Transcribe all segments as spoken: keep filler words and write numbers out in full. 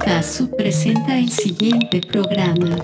Casu presenta el siguiente programa.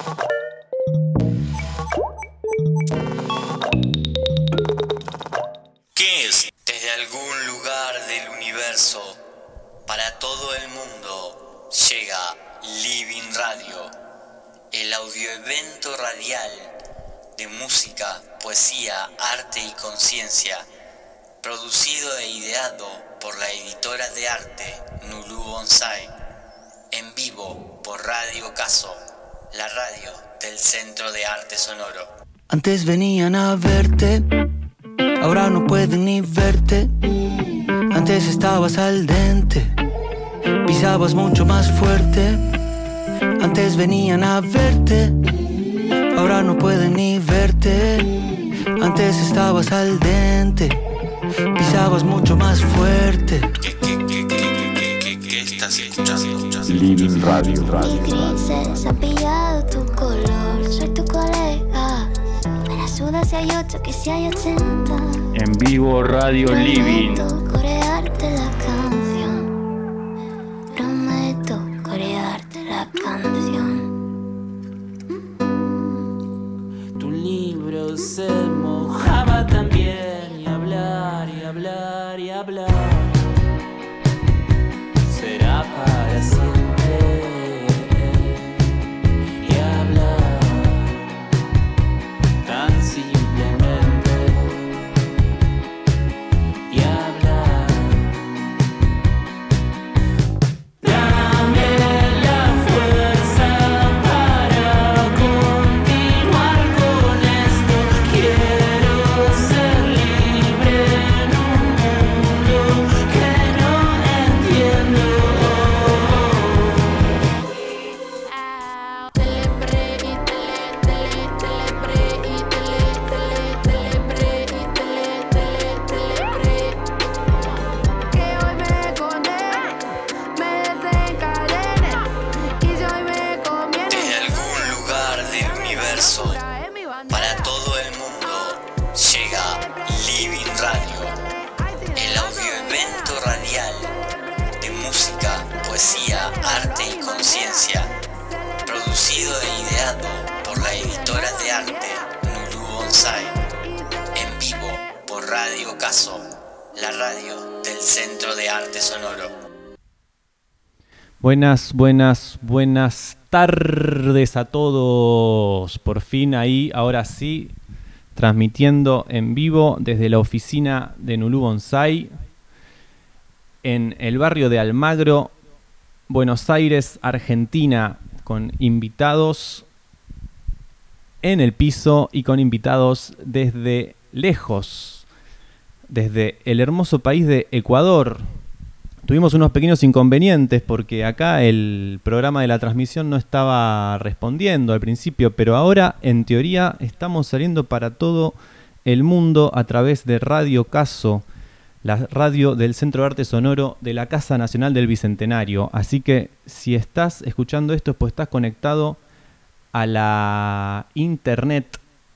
¿Qué es? Desde algún lugar del universo, para todo el mundo, llega Living Radio, el audioevento radial de música, poesía, arte y conciencia, producido e ideado por la editora de arte Nulú Bonsai, en vivo por Radio Caso, la radio del Centro de Arte Sonoro. Antes venían a verte, ahora no pueden ni verte. Antes estabas al dente, pisabas mucho más fuerte. Antes venían a verte, ahora no pueden ni verte. Antes estabas al dente, pisabas mucho más fuerte. ¿Qué, qué, qué, qué, qué, qué, qué estás escuchando? Living Radio, Radio. Y grises han pillado tu color, soy tu colega. Me la suda si hay ocho que si hay ochenta. En vivo Radio Living. Prometo corearte la canción. Prometo corearte la canción. Tu libro se mojaba también y hablar y hablar y hablar será para siempre. Y hablar tan simplemente. Y hablar. Dame la fuerza para continuar con esto. Quiero ser libre en un mundo que no entiendo. Telepre y tele, tele, telepre y tele, tele, telepre y tele, tele, telepre. Que hoy me condene, me desencadene y si hoy me conviene. Desde algún lugar del universo, para todo el mundo, llega Living Radio, el audioevento radial de música, poesía, arte y conciencia, producido e ideado por la editora de arte Nulú Bonsai, en vivo por Radio Caso, la radio del Centro de Arte Sonoro. Buenas, buenas, buenas tardes a todos. Por fin ahí, ahora sí, transmitiendo en vivo desde la oficina de Nulú Bonsai en el barrio de Almagro, Buenos Aires, Argentina, con invitados en el piso y con invitados desde lejos, desde el hermoso país de Ecuador. Tuvimos unos pequeños inconvenientes porque acá el programa de la transmisión no estaba respondiendo al principio, pero ahora en teoría estamos saliendo para todo el mundo a través de Radio Caso, la radio del Centro de Arte Sonoro de la Casa Nacional del Bicentenario. Así que si estás escuchando esto, pues estás conectado a la internet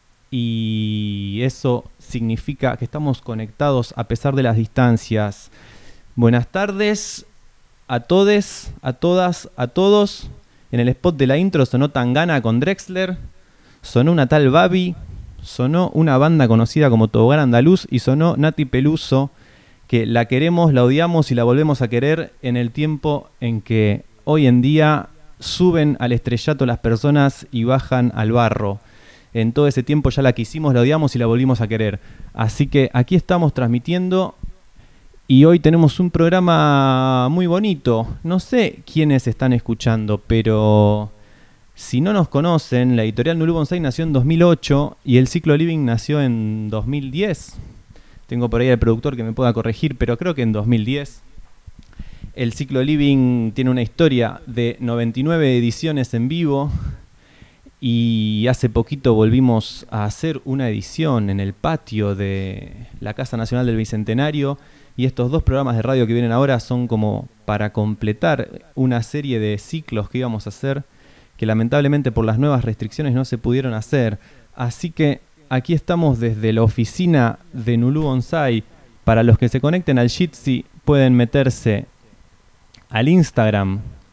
y eso significa que estamos conectados a pesar de las distancias. Buenas tardes a todes, a todas, a todos. En el spot de la intro sonó Tangana con Drexler, sonó una tal Babi, sonó una banda conocida como Tobogán Andaluz y sonó Nati Peluso, que la queremos, la odiamos y la volvemos a querer en el tiempo en que hoy en día suben al estrellato las personas y bajan al barro. En todo ese tiempo ya la quisimos, la odiamos y la volvimos a querer. Así que aquí estamos transmitiendo. Y hoy tenemos un programa muy bonito. No sé quiénes están escuchando, pero si no nos conocen, la editorial Nulú Bonsai nació en dos mil ocho y el ciclo Living nació en dos mil diez. Tengo por ahí al productor que me pueda corregir, pero creo que en dos mil diez. El ciclo Living tiene una historia de noventa y nueve ediciones en vivo y hace poquito volvimos a hacer una edición en el patio de la Casa Nacional del Bicentenario. Y estos dos programas de radio que vienen ahora son como para completar una serie de ciclos que íbamos a hacer, que lamentablemente por las nuevas restricciones no se pudieron hacer. Así que aquí estamos desde la oficina de Nulú Bonsai. Para los que se conecten al Jitsi pueden meterse al Instagram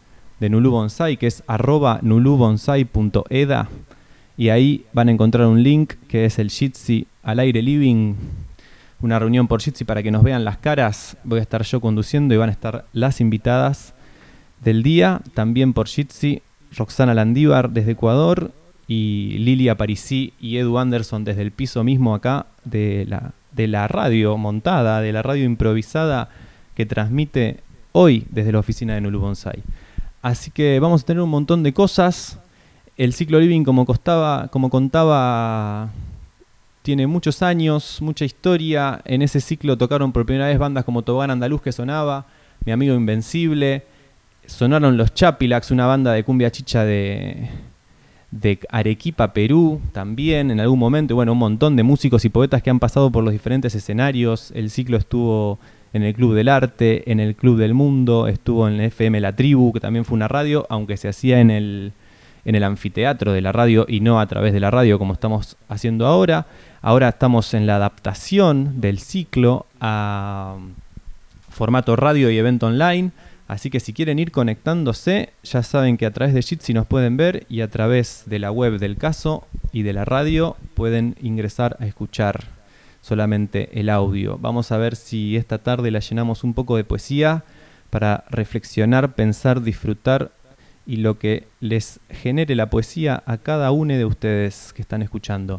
de Nulú Bonsai, que es arroba nulubonsai punto eda, y ahí van a encontrar un link que es el Jitsi al aire living, una reunión por Jitsi para que nos vean las caras. Voy a estar yo conduciendo y van a estar las invitadas del día, también por Jitsi, Roxana Landívar desde Ecuador y Lilia Parisí y Edu Anderson desde el piso mismo acá de la, de la radio montada, de la radio improvisada que transmite hoy desde la oficina de Nulú Bonsai. Así que vamos a tener un montón de cosas. El ciclo Living, como, costaba, como contaba, tiene muchos años, mucha historia. En ese ciclo tocaron por primera vez bandas como Tobogán Andaluz, que sonaba, Mi Amigo Invencible. Sonaron los Chapilax, una banda de cumbia chicha de, de Arequipa, Perú, también en algún momento. Y bueno, un montón de músicos y poetas que han pasado por los diferentes escenarios. El ciclo estuvo en el Club del Arte, en el Club del Mundo, estuvo en el F M La Tribu, que también fue una radio, aunque se hacía en el, en el anfiteatro de la radio y no a través de la radio como estamos haciendo ahora. Ahora estamos en la adaptación del ciclo a formato radio y evento online. Así que si quieren ir conectándose, ya saben que a través de Jitsi nos pueden ver y a través de la web del caso y de la radio pueden ingresar a escuchar solamente el audio. Vamos a ver si esta tarde la llenamos un poco de poesía para reflexionar, pensar, disfrutar y lo que les genere la poesía a cada uno de ustedes que están escuchando.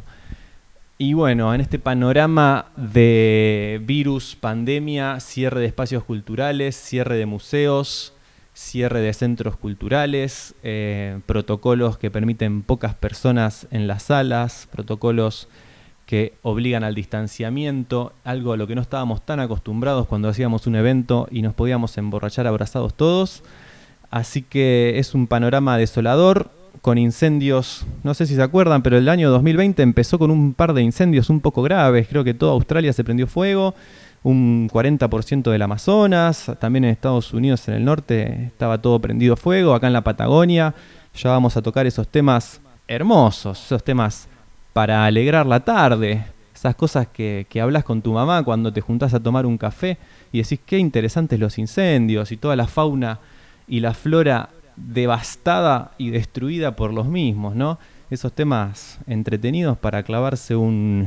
Y bueno, en este panorama de virus, pandemia, cierre de espacios culturales, cierre de museos, cierre de centros culturales, eh, protocolos que permiten pocas personas en las salas, protocolos que obligan al distanciamiento, algo a lo que no estábamos tan acostumbrados cuando hacíamos un evento y nos podíamos emborrachar abrazados todos. Así que es un panorama desolador, con incendios, no sé si se acuerdan, pero el año dos mil veinte empezó con un par de incendios un poco graves. Creo que toda Australia se prendió fuego, un cuarenta por ciento del Amazonas, también en Estados Unidos, en el norte, estaba todo prendido fuego, acá en la Patagonia. Ya vamos a tocar esos temas hermosos, esos temas para alegrar la tarde, esas cosas que, que hablas con tu mamá cuando te juntás a tomar un café y decís qué interesantes los incendios y toda la fauna y la flora devastada y destruida por los mismos, ¿no? Esos temas entretenidos para clavarse un,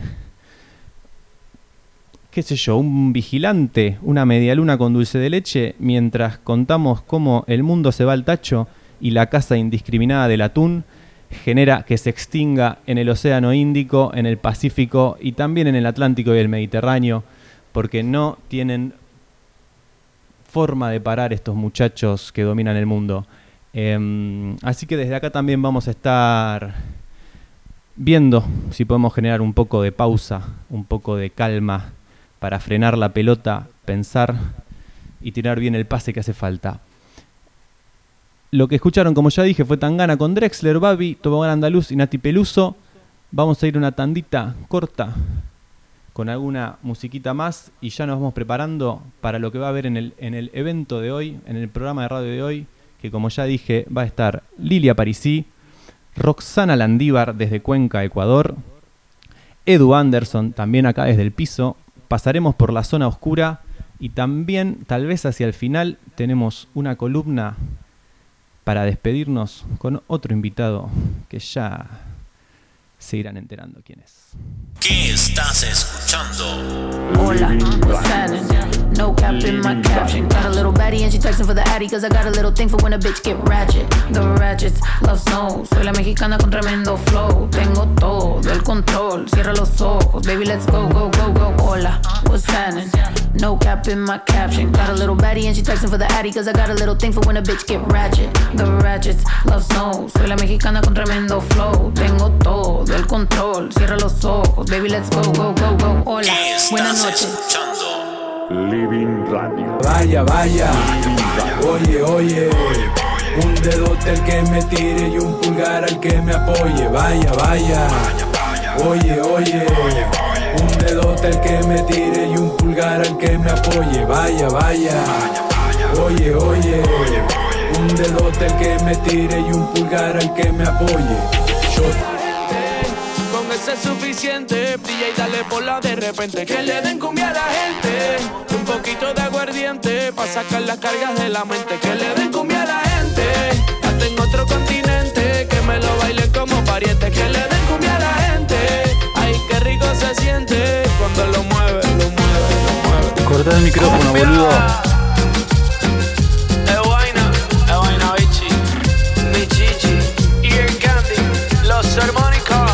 qué sé yo, un vigilante, una medialuna con dulce de leche, mientras contamos cómo el mundo se va al tacho y la caza indiscriminada del atún genera que se extinga en el Océano Índico, en el Pacífico y también en el Atlántico y el Mediterráneo, porque no tienen forma de parar estos muchachos que dominan el mundo. Eh, así que desde acá también vamos a estar viendo si podemos generar un poco de pausa, un poco de calma para frenar la pelota, pensar y tirar bien el pase que hace falta. Lo que escucharon, como ya dije, fue Tangana con Drexler, Babi, Tobogán Andaluz y Nati Peluso. Vamos a ir una tandita corta con alguna musiquita más y ya nos vamos preparando para lo que va a haber en el, en el evento de hoy, en el programa de radio de hoy, que como ya dije va a estar Lilia Parisí, Roxana Landívar desde Cuenca, Ecuador, Edu Anderson también acá desde el piso, pasaremos por la zona oscura y también tal vez hacia el final tenemos una columna para despedirnos con otro invitado que ya se irán enterando quién es. ¿Qué estás escuchando? Hola, what's happening? No cap in my caption. Got a little baddie and she texting for the addy, cause I got a little thing for when a bitch get ratchet. The ratchets love snow. Soy la mexicana con tremendo flow. Tengo todo el control. Cierra los ojos, baby, let's go, go, go, go. Hola, what's happening? No cap in my caption. Got a little baddie and she texting for the addy, cause I got a little thing for when a bitch get ratchet. The ratchets love snow. Soy la mexicana con tremendo flow. Tengo todo el control. Cierra los ojos, baby, let's go, go, go, go. Hola, buenas noches. Escuchando Living Radio. Vaya, vaya, oye, oye, un dedote al que me tire y un pulgar al que me apoye. Vaya, vaya, oye, oye, un dedote al que me tire y un pulgar al que me apoye. Vaya, vaya, oye, oye, un dedote al que me tire y un pulgar al que me apoye. Yo con ese es suficiente, brilla y dale bola de repente. Que le den cumbia a la gente, un poquito de aguardiente pa' sacar las cargas de la mente. Que le den cumbia a la gente, parientes que le den cumbia a la gente. Ay, qué rico se siente cuando lo mueve, lo mueve, lo mueve. Corta el micrófono, Cumbia. boludo. Es vaina, es vaina, bichi. Mi chichi, Ear Candy, los armónicos.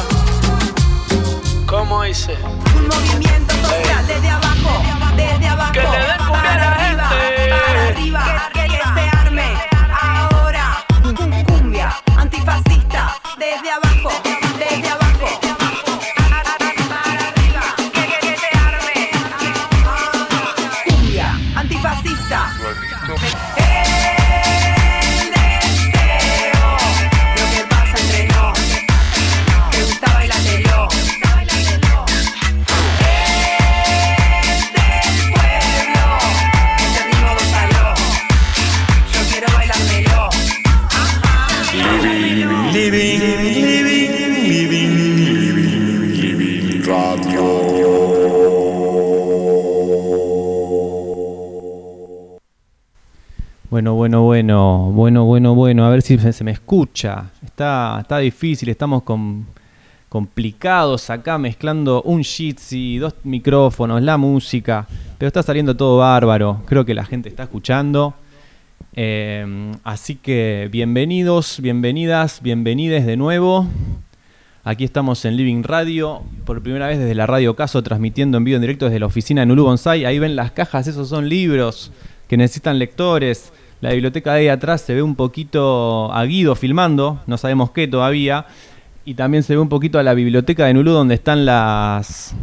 ¿Cómo hice? Un movimiento social desde abajo, desde abajo. Que le den cumbia a la arriba, gente. para arriba, que, que se arme ahora. Cumbia antifascista desde abajo, desde abajo. Para arriba, que, que, que se arme ahora. Cumbia antifascista. El deseo, lo que pasa entre nos. Te gusta bailatelo. Living, living, living, living, living radio. Bueno, bueno, bueno, bueno, bueno, bueno, a ver si se me escucha. Está, está difícil, estamos con, complicados acá mezclando un Jitsi, dos micrófonos, la música, pero está saliendo todo bárbaro. Creo que la gente está escuchando. Eh, así que bienvenidos, bienvenidas, bienvenides de nuevo. Aquí estamos en Living Radio, por primera vez desde la Radio Caso, transmitiendo en vivo en directo desde la oficina de Nulú Bonsai. Ahí ven las cajas, esos son libros que necesitan lectores. La biblioteca de ahí atrás se ve un poquito a Guido filmando, no sabemos qué todavía. Y también se ve un poquito a la biblioteca de Nulú, donde están las...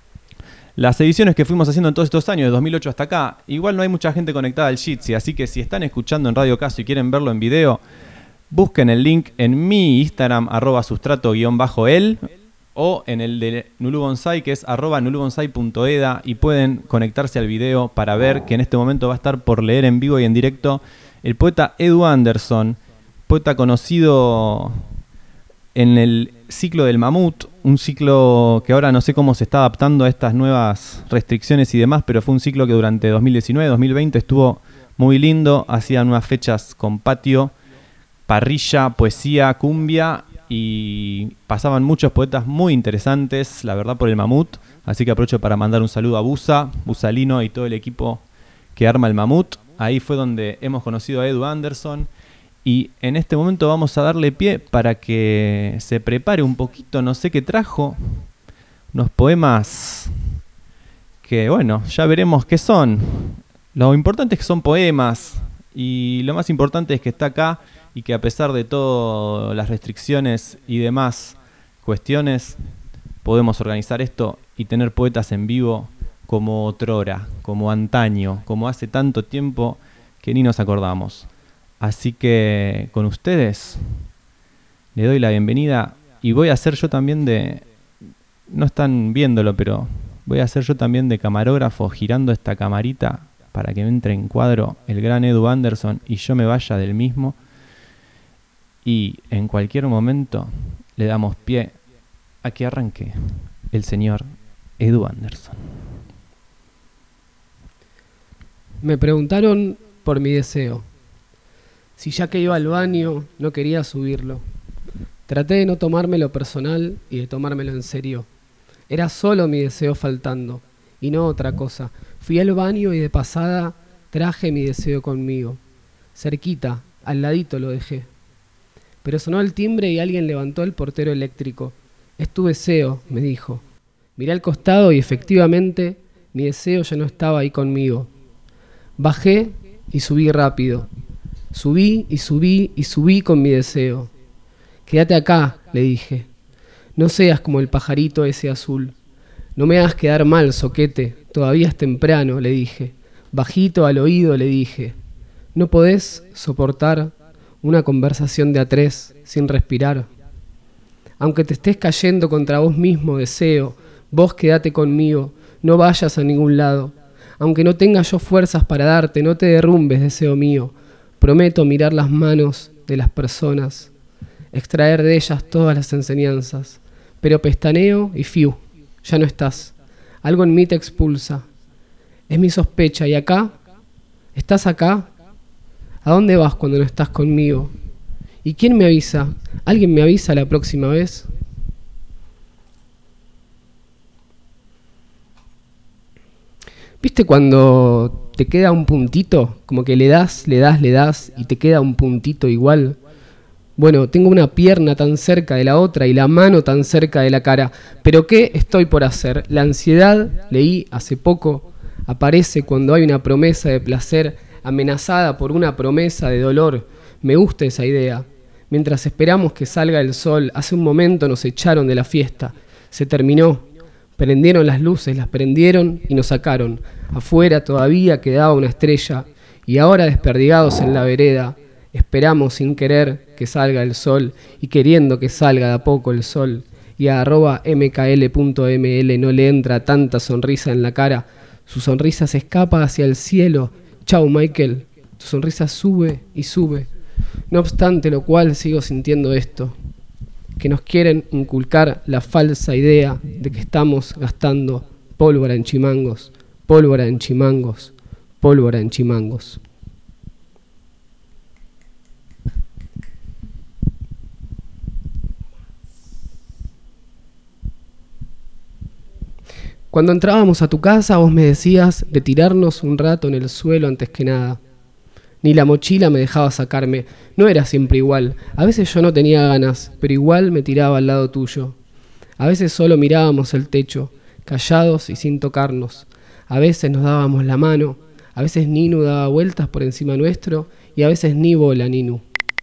Las ediciones que fuimos haciendo en todos estos años, de dos mil ocho hasta acá. Igual no hay mucha gente conectada al Jitsi, así que si están escuchando en Radio Caso y quieren verlo en video, busquen el link en mi Instagram, arroba sustrato-el, o en el de Nulú Bonsai, que es arroba nulubonsai punto eda, y pueden conectarse al video para ver que en este momento va a estar por leer en vivo y en directo el poeta Edu Anderson, poeta conocido en el ciclo del Mamut, un ciclo que ahora no sé cómo se está adaptando a estas nuevas restricciones y demás, pero fue un ciclo que durante dos mil diecinueve dos mil veinte estuvo muy lindo, hacían unas fechas con patio, parrilla, poesía, cumbia, y pasaban muchos poetas muy interesantes, la verdad, por el Mamut. Así que aprovecho para mandar un saludo a Busa, Busalino y todo el equipo que arma el Mamut. Ahí fue donde hemos conocido a Edu Anderson. Y en este momento vamos a darle pie para que se prepare un poquito, no sé qué trajo, unos poemas que, bueno, ya veremos qué son. Lo importante es que son poemas, y lo más importante es que está acá y que a pesar de todas las restricciones y demás cuestiones, podemos organizar esto y tener poetas en vivo como otrora, como antaño, como hace tanto tiempo que ni nos acordamos. Así que con ustedes le doy la bienvenida y voy a hacer yo también de... No están viéndolo, pero voy a hacer yo también de camarógrafo girando esta camarita para que me entre en cuadro el gran Edu Anderson y yo me vaya del mismo. Y en cualquier momento le damos pie a que arranque el señor Edu Anderson. Me preguntaron por mi deseo. Si ya que iba al baño no quería subirlo. Traté de no tomármelo personal y de tomármelo en serio. Era solo mi deseo faltando, y no otra cosa. Fui al baño y de pasada traje mi deseo conmigo. Cerquita, al ladito lo dejé. Pero sonó el timbre y alguien levantó el portero eléctrico. Es tu deseo, me dijo. Miré al costado y efectivamente mi deseo ya no estaba ahí conmigo. Bajé y subí rápido. Subí y subí y subí con mi deseo. Quédate acá, le dije. No seas como el pajarito ese azul. No me hagas quedar mal, soquete. Todavía es temprano, le dije. Bajito al oído le dije. ¿No podés soportar una conversación de a tres sin respirar? Aunque te estés cayendo contra vos mismo, deseo, vos quédate conmigo, no vayas a ningún lado. Aunque no tenga yo fuerzas para darte, no te derrumbes, deseo mío. Prometo mirar las manos de las personas, extraer de ellas todas las enseñanzas. Pero pestaneo y fiu, ya no estás. Algo en mí te expulsa. Es mi sospecha. ¿Y acá? ¿Estás acá? ¿A dónde vas cuando no estás conmigo? ¿Y quién me avisa? ¿Alguien me avisa la próxima vez? ¿Viste cuando te queda un puntito? Como que le das, le das, le das y te queda un puntito igual. Bueno, tengo una pierna tan cerca de la otra y la mano tan cerca de la cara. ¿Pero qué estoy por hacer? La ansiedad, leí hace poco, aparece cuando hay una promesa de placer amenazada por una promesa de dolor. Me gusta esa idea. Mientras esperamos que salga el sol, hace un momento nos echaron de la fiesta. Se terminó. Prendieron las luces, las prendieron y nos sacaron. Afuera todavía quedaba una estrella y ahora desperdigados en la vereda, esperamos sin querer que salga el sol y queriendo que salga de a poco el sol. Y a arroba mkl.ml no le entra tanta sonrisa en la cara. Su sonrisa se escapa hacia el cielo. Chau, Michael. Tu sonrisa sube y sube. No obstante lo cual sigo sintiendo esto. Que nos quieren inculcar la falsa idea de que estamos gastando pólvora en chimangos, pólvora en chimangos, pólvora en chimangos. Cuando entrábamos a tu casa vos me decías de tirarnos un rato en el suelo antes que nada. Ni la mochila me dejaba sacarme, no era siempre igual, a veces yo no tenía ganas, pero igual me tiraba al lado tuyo. A veces solo mirábamos el techo, callados y sin tocarnos. A veces nos dábamos la mano, a veces Ninu daba vueltas por encima nuestro y a veces ni bola, Ninu.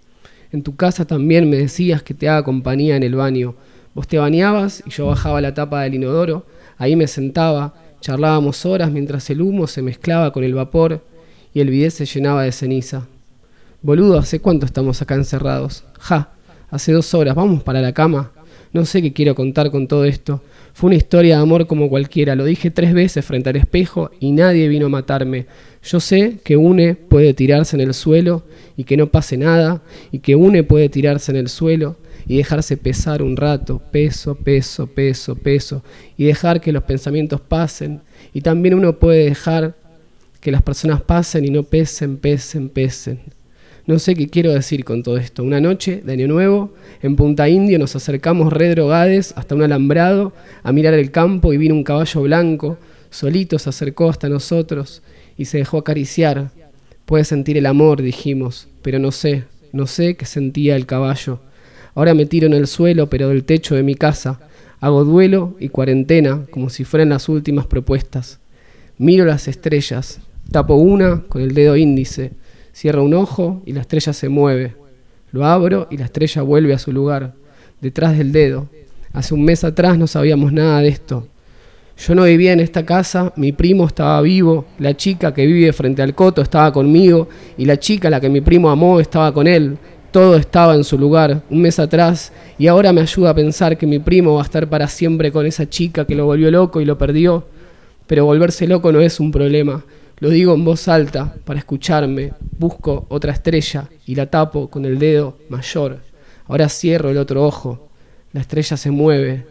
En tu casa también me decías que te haga compañía en el baño. Vos te bañabas y yo bajaba la tapa del inodoro, ahí me sentaba, charlábamos horas mientras el humo se mezclaba con el vapor y el bidet se llenaba de ceniza. Boludo, ¿hace cuánto estamos acá encerrados? Ja, hace dos horas, ¿vamos para la cama? No sé qué quiero contar con todo esto. Fue una historia de amor como cualquiera, lo dije tres veces frente al espejo y nadie vino a matarme. Yo sé que une puede tirarse en el suelo y que no pase nada, y que une puede tirarse en el suelo y dejarse pesar un rato, peso, peso, peso, peso, y dejar que los pensamientos pasen, y también uno puede dejar que las personas pasen y no pesen, pesen, pesen. No sé qué quiero decir con todo esto. Una noche de Año Nuevo, en Punta Indio, nos acercamos re drogades hasta un alambrado a mirar el campo y vino un caballo blanco, solito se acercó hasta nosotros y se dejó acariciar. Puede sentir el amor, dijimos, pero no sé, no sé qué sentía el caballo. Ahora me tiro en el suelo, pero del techo de mi casa. Hago duelo y cuarentena, como si fueran las últimas propuestas. Miro las estrellas. Tapo una con el dedo índice, cierro un ojo y la estrella se mueve. Lo abro y la estrella vuelve a su lugar, detrás del dedo. Hace un mes atrás no sabíamos nada de esto. Yo no vivía en esta casa, mi primo estaba vivo, la chica que vive frente al coto estaba conmigo y la chica a la que mi primo amó estaba con él. Todo estaba en su lugar, un mes atrás, y ahora me ayuda a pensar que mi primo va a estar para siempre con esa chica que lo volvió loco y lo perdió. Pero volverse loco no es un problema. Lo digo en voz alta para escucharme. Busco otra estrella y la tapo con el dedo mayor. Ahora cierro el otro ojo. La estrella se mueve.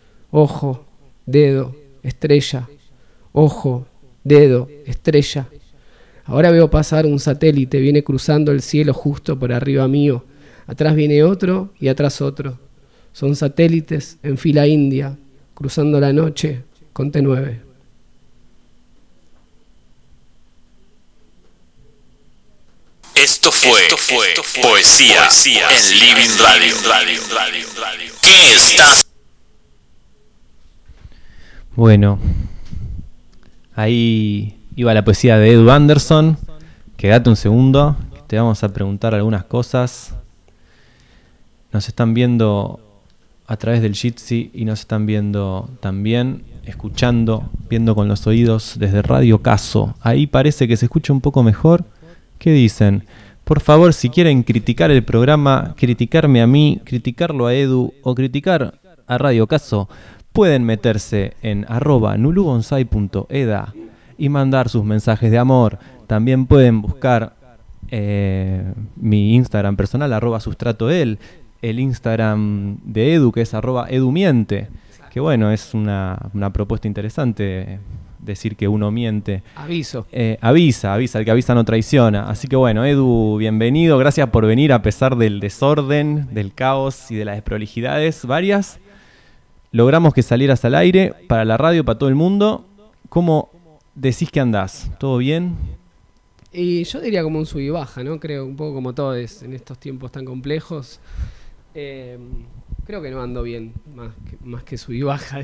Ojo, dedo, estrella. Ojo, dedo, estrella. Ahora veo pasar un satélite. Viene cruzando el cielo justo por arriba mío. Atrás viene otro y atrás otro. Son satélites en fila india, cruzando la noche con T nueve. Esto fue, Esto fue, Esto fue poesía, poesía en Living Radio. Radio, Radio, Radio. ¿Qué estás? Bueno, ahí iba la poesía de Edu Anderson. Quédate un segundo, que te vamos a preguntar algunas cosas. Nos están viendo a través del Jitsi y nos están viendo también, escuchando, viendo con los oídos desde Radio Caso. Ahí parece que se escucha un poco mejor. ¿Qué dicen? Por favor, si quieren criticar el programa, criticarme a mí, criticarlo a Edu o criticar a Radio Caso, pueden meterse en arroba nulubonsai punto eda y mandar sus mensajes de amor. También pueden buscar eh, mi Instagram personal, arroba sustratoel, el Instagram de Edu, que es arroba edumiente, que bueno, es una, una propuesta interesante decir que uno miente. Aviso. Eh, avisa, avisa, el que avisa no traiciona. Así que bueno, Edu, bienvenido, gracias por venir a pesar del desorden, del caos y de las desprolijidades varias. Logramos que salieras al aire para la radio, para todo el mundo. ¿Cómo decís que andás? ¿Todo bien? Y yo diría como un sub y baja, ¿no? Creo un poco como todo es en estos tiempos tan complejos. Eh, creo que no ando bien, más que, más que sub y baja.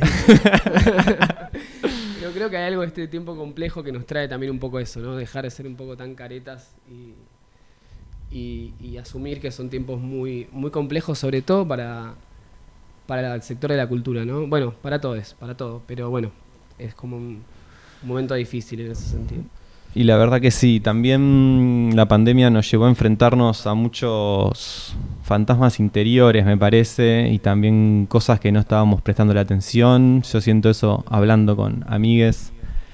Pero creo que hay algo de este tiempo complejo que nos trae también un poco eso, ¿no? Dejar de ser un poco tan caretas y, y, y asumir que son tiempos muy, muy complejos, sobre todo para, para el sector de la cultura, ¿no? Bueno, para todos, para todo, pero bueno, es como un, un momento difícil en ese sentido. Y la verdad que sí, también la pandemia nos llevó a enfrentarnos a muchos fantasmas interiores, me parece, y también cosas que no estábamos prestando la atención. Yo siento eso hablando con amigues,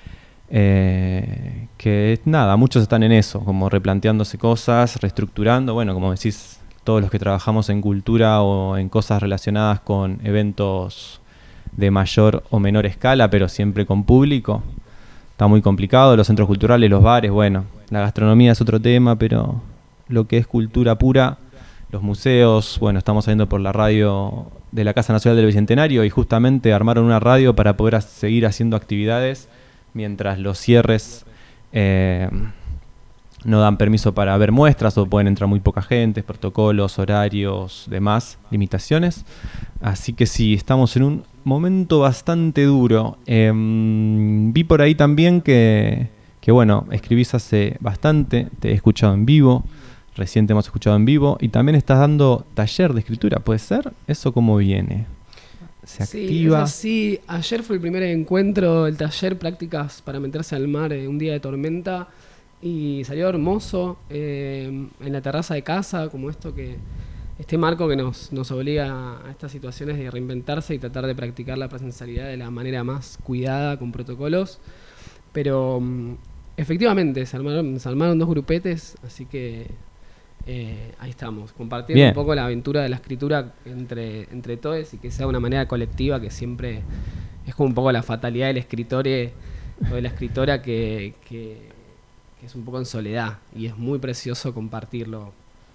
eh, que nada, muchos están en eso, como replanteándose cosas, reestructurando, bueno, como decís, todos los que trabajamos en cultura o en cosas relacionadas con eventos de mayor o menor escala, pero siempre con público. Está muy complicado, los centros culturales, los bares, bueno, la gastronomía es otro tema, pero lo que es cultura pura, los museos, bueno, estamos saliendo por la radio de la Casa Nacional del Bicentenario y justamente armaron una radio para poder a- seguir haciendo actividades mientras los cierres eh, no dan permiso para ver muestras o pueden entrar muy poca gente, protocolos, horarios, demás, limitaciones. Así que sí, estamos en un momento bastante duro. Eh, vi por ahí también que, que, bueno, escribís hace bastante, te he escuchado en vivo, recién te hemos escuchado en vivo, y también estás dando taller de escritura, ¿puede ser? ¿Eso cómo viene? ¿Se activa? Sí, sí. Ayer fue el primer encuentro, el taller Prácticas para meterse al mar, eh, un día de tormenta, y salió hermoso eh, en la terraza de casa, como esto que... Este marco que nos, nos obliga a estas situaciones de reinventarse y tratar de practicar la presencialidad de la manera más cuidada, con protocolos. Pero um, efectivamente se armaron, se armaron dos grupetes, así que eh, ahí estamos, compartiendo Bien. un poco la aventura de la escritura entre, entre todos y que sea una manera colectiva, que siempre es como un poco la fatalidad del escritor eh, o de la escritora que, que, que es un poco en soledad y es muy precioso compartirlo.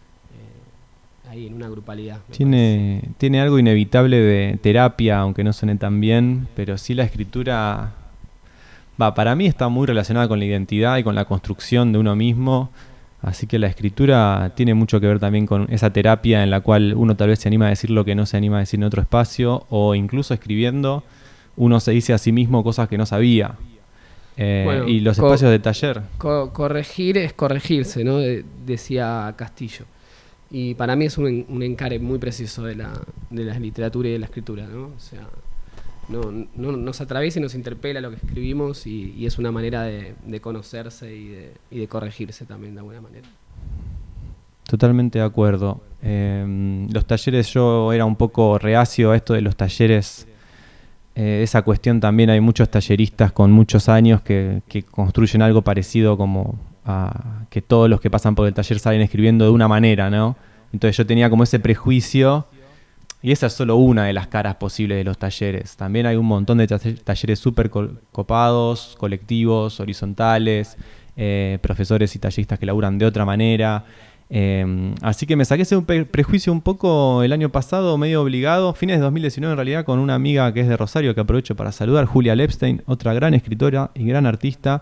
Ahí en una grupalidad. Tiene, tiene algo inevitable de terapia, aunque no suene tan bien, pero sí la escritura, va, para mí está muy relacionada con la identidad y con la construcción de uno mismo, así que la escritura tiene mucho que ver también con esa terapia en la cual uno tal vez se anima a decir lo que no se anima a decir en otro espacio, o incluso escribiendo uno se dice a sí mismo cosas que no sabía. Eh, Bueno, y los co- espacios de taller. Co- corregir es corregirse, ¿no? De- decía Castillo. Y para mí es un, en- un encare muy preciso de la, de la literatura y de la escritura, ¿no? O sea, no, no, nos atraviesa y nos interpela lo que escribimos y, y es una manera de, de conocerse y de, y de corregirse también de alguna manera. Totalmente de acuerdo. Eh, los talleres, yo era un poco reacio a esto de los talleres. Eh, esa cuestión también, hay muchos talleristas con muchos años que, que construyen algo parecido como a que todos los que pasan por el taller salen escribiendo de una manera, ¿no? Entonces yo tenía como ese prejuicio, y esa es solo una de las caras posibles de los talleres. También hay un montón de talle- talleres súper col- copados, colectivos, horizontales, eh, profesores y talleristas que laburan de otra manera. Eh, así que me saqué ese pre- prejuicio un poco el año pasado, medio obligado, fines de dos mil diecinueve en realidad, con una amiga que es de Rosario, que aprovecho para saludar, Julia Lepstein, otra gran escritora y gran artista,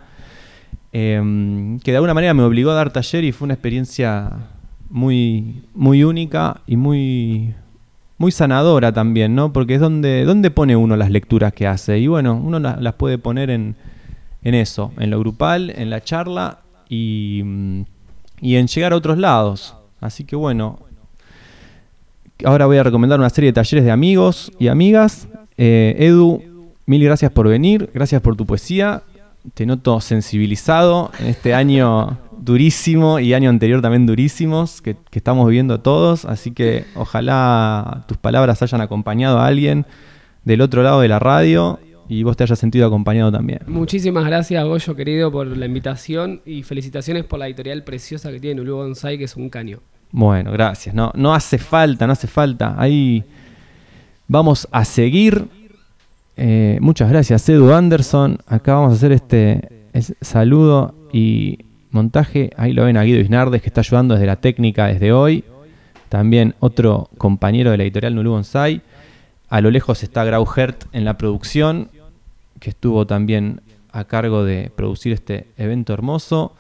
eh, que de alguna manera me obligó a dar taller y fue una experiencia muy, muy única y muy, muy sanadora también, ¿no? Porque es donde, donde pone uno las lecturas que hace, y bueno, uno la- las puede poner en, en eso, en lo grupal, en la charla y... mm, y en llegar a otros lados. Así que bueno, ahora voy a recomendar una serie de talleres de amigos y amigas. Eh, Edu, mil gracias por venir, gracias por tu poesía. Te noto sensibilizado en este año durísimo y año anterior también durísimos que, que estamos viviendo todos. Así que ojalá tus palabras hayan acompañado a alguien del otro lado de la radio y vos te hayas sentido acompañado también. Muchísimas gracias, Goyo, querido, por la invitación y felicitaciones por la editorial preciosa que tiene Nulú Bonsai, que es un caño. Bueno, gracias. No, no hace falta, no hace falta. Ahí vamos a seguir Eh, muchas gracias, Edu Anderson. Acá vamos a hacer este es, saludo y montaje. Ahí lo ven a Guido Isnardes, que está ayudando desde la técnica desde hoy. También otro compañero de la editorial Nulú Bonsai. A lo lejos está Grau Hert en la producción, que estuvo también a cargo de producir este evento hermoso.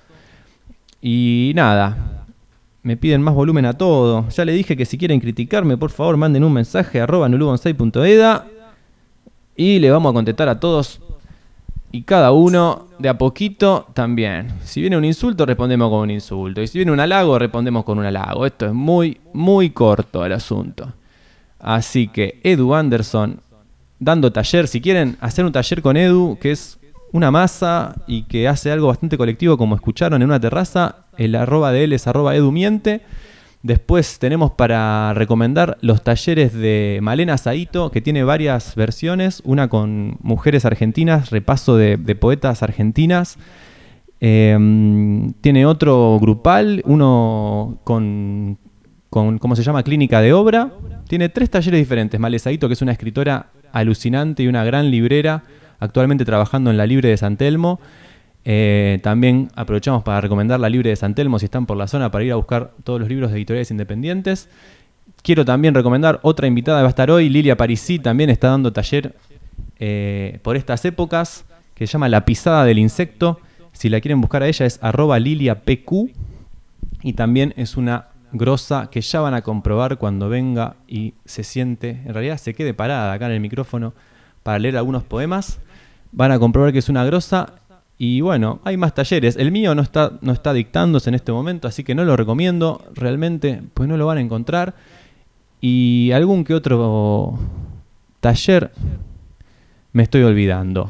Y nada, me piden más volumen a todo. Ya le dije que si quieren criticarme, por favor, manden un mensaje a arroba nulubonsai punto eda y le vamos a contestar a todos y cada uno de a poquito también. Si viene un insulto, respondemos con un insulto. Y si viene un halago, respondemos con un halago. Esto es muy, muy corto el asunto. Así que Edu Anderson dando taller. Si quieren hacer un taller con Edu, que es una masa y que hace algo bastante colectivo, como escucharon en una terraza, el arroba de él es arroba edumiente. Después tenemos para recomendar los talleres de Malena Saito, que tiene varias versiones, una con mujeres argentinas, repaso de, de poetas argentinas. Eh, tiene otro grupal, uno con, con, ¿cómo se llama? Clínica de obra. Tiene tres talleres diferentes. Malena Saito, que es una escritora alucinante y una gran librera, actualmente trabajando en la Libre de San Telmo. Eh, también aprovechamos para recomendar la Libre de San Telmo si están por la zona, para ir a buscar todos los libros de editoriales independientes. Quiero también recomendar otra invitada que va a estar hoy, Lilia Parisi, también está dando taller eh, por estas épocas, que se llama La Pisada del Insecto. Si la quieren buscar a ella es arroba liliapq, y también es una grosa que ya van a comprobar cuando venga y se siente, en realidad se quede parada acá en el micrófono para leer algunos poemas. Van a comprobar que es una grosa. Y bueno, hay más talleres. El mío no está, no está dictándose en este momento, así que no lo recomiendo. Realmente, pues no lo van a encontrar. Y algún que otro taller me estoy olvidando.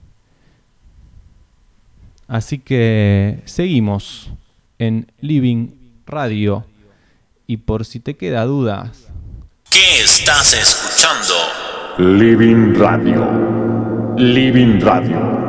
Así que seguimos en Living Radio. Y por si te queda dudas, ¿qué estás escuchando? Living Radio. Living Radio.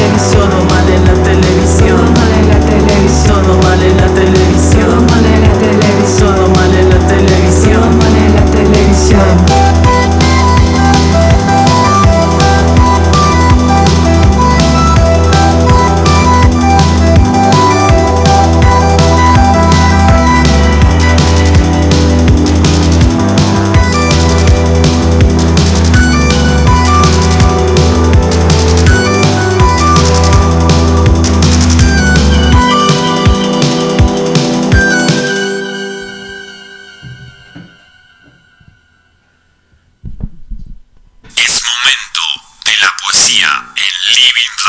Todo mal en la televisión.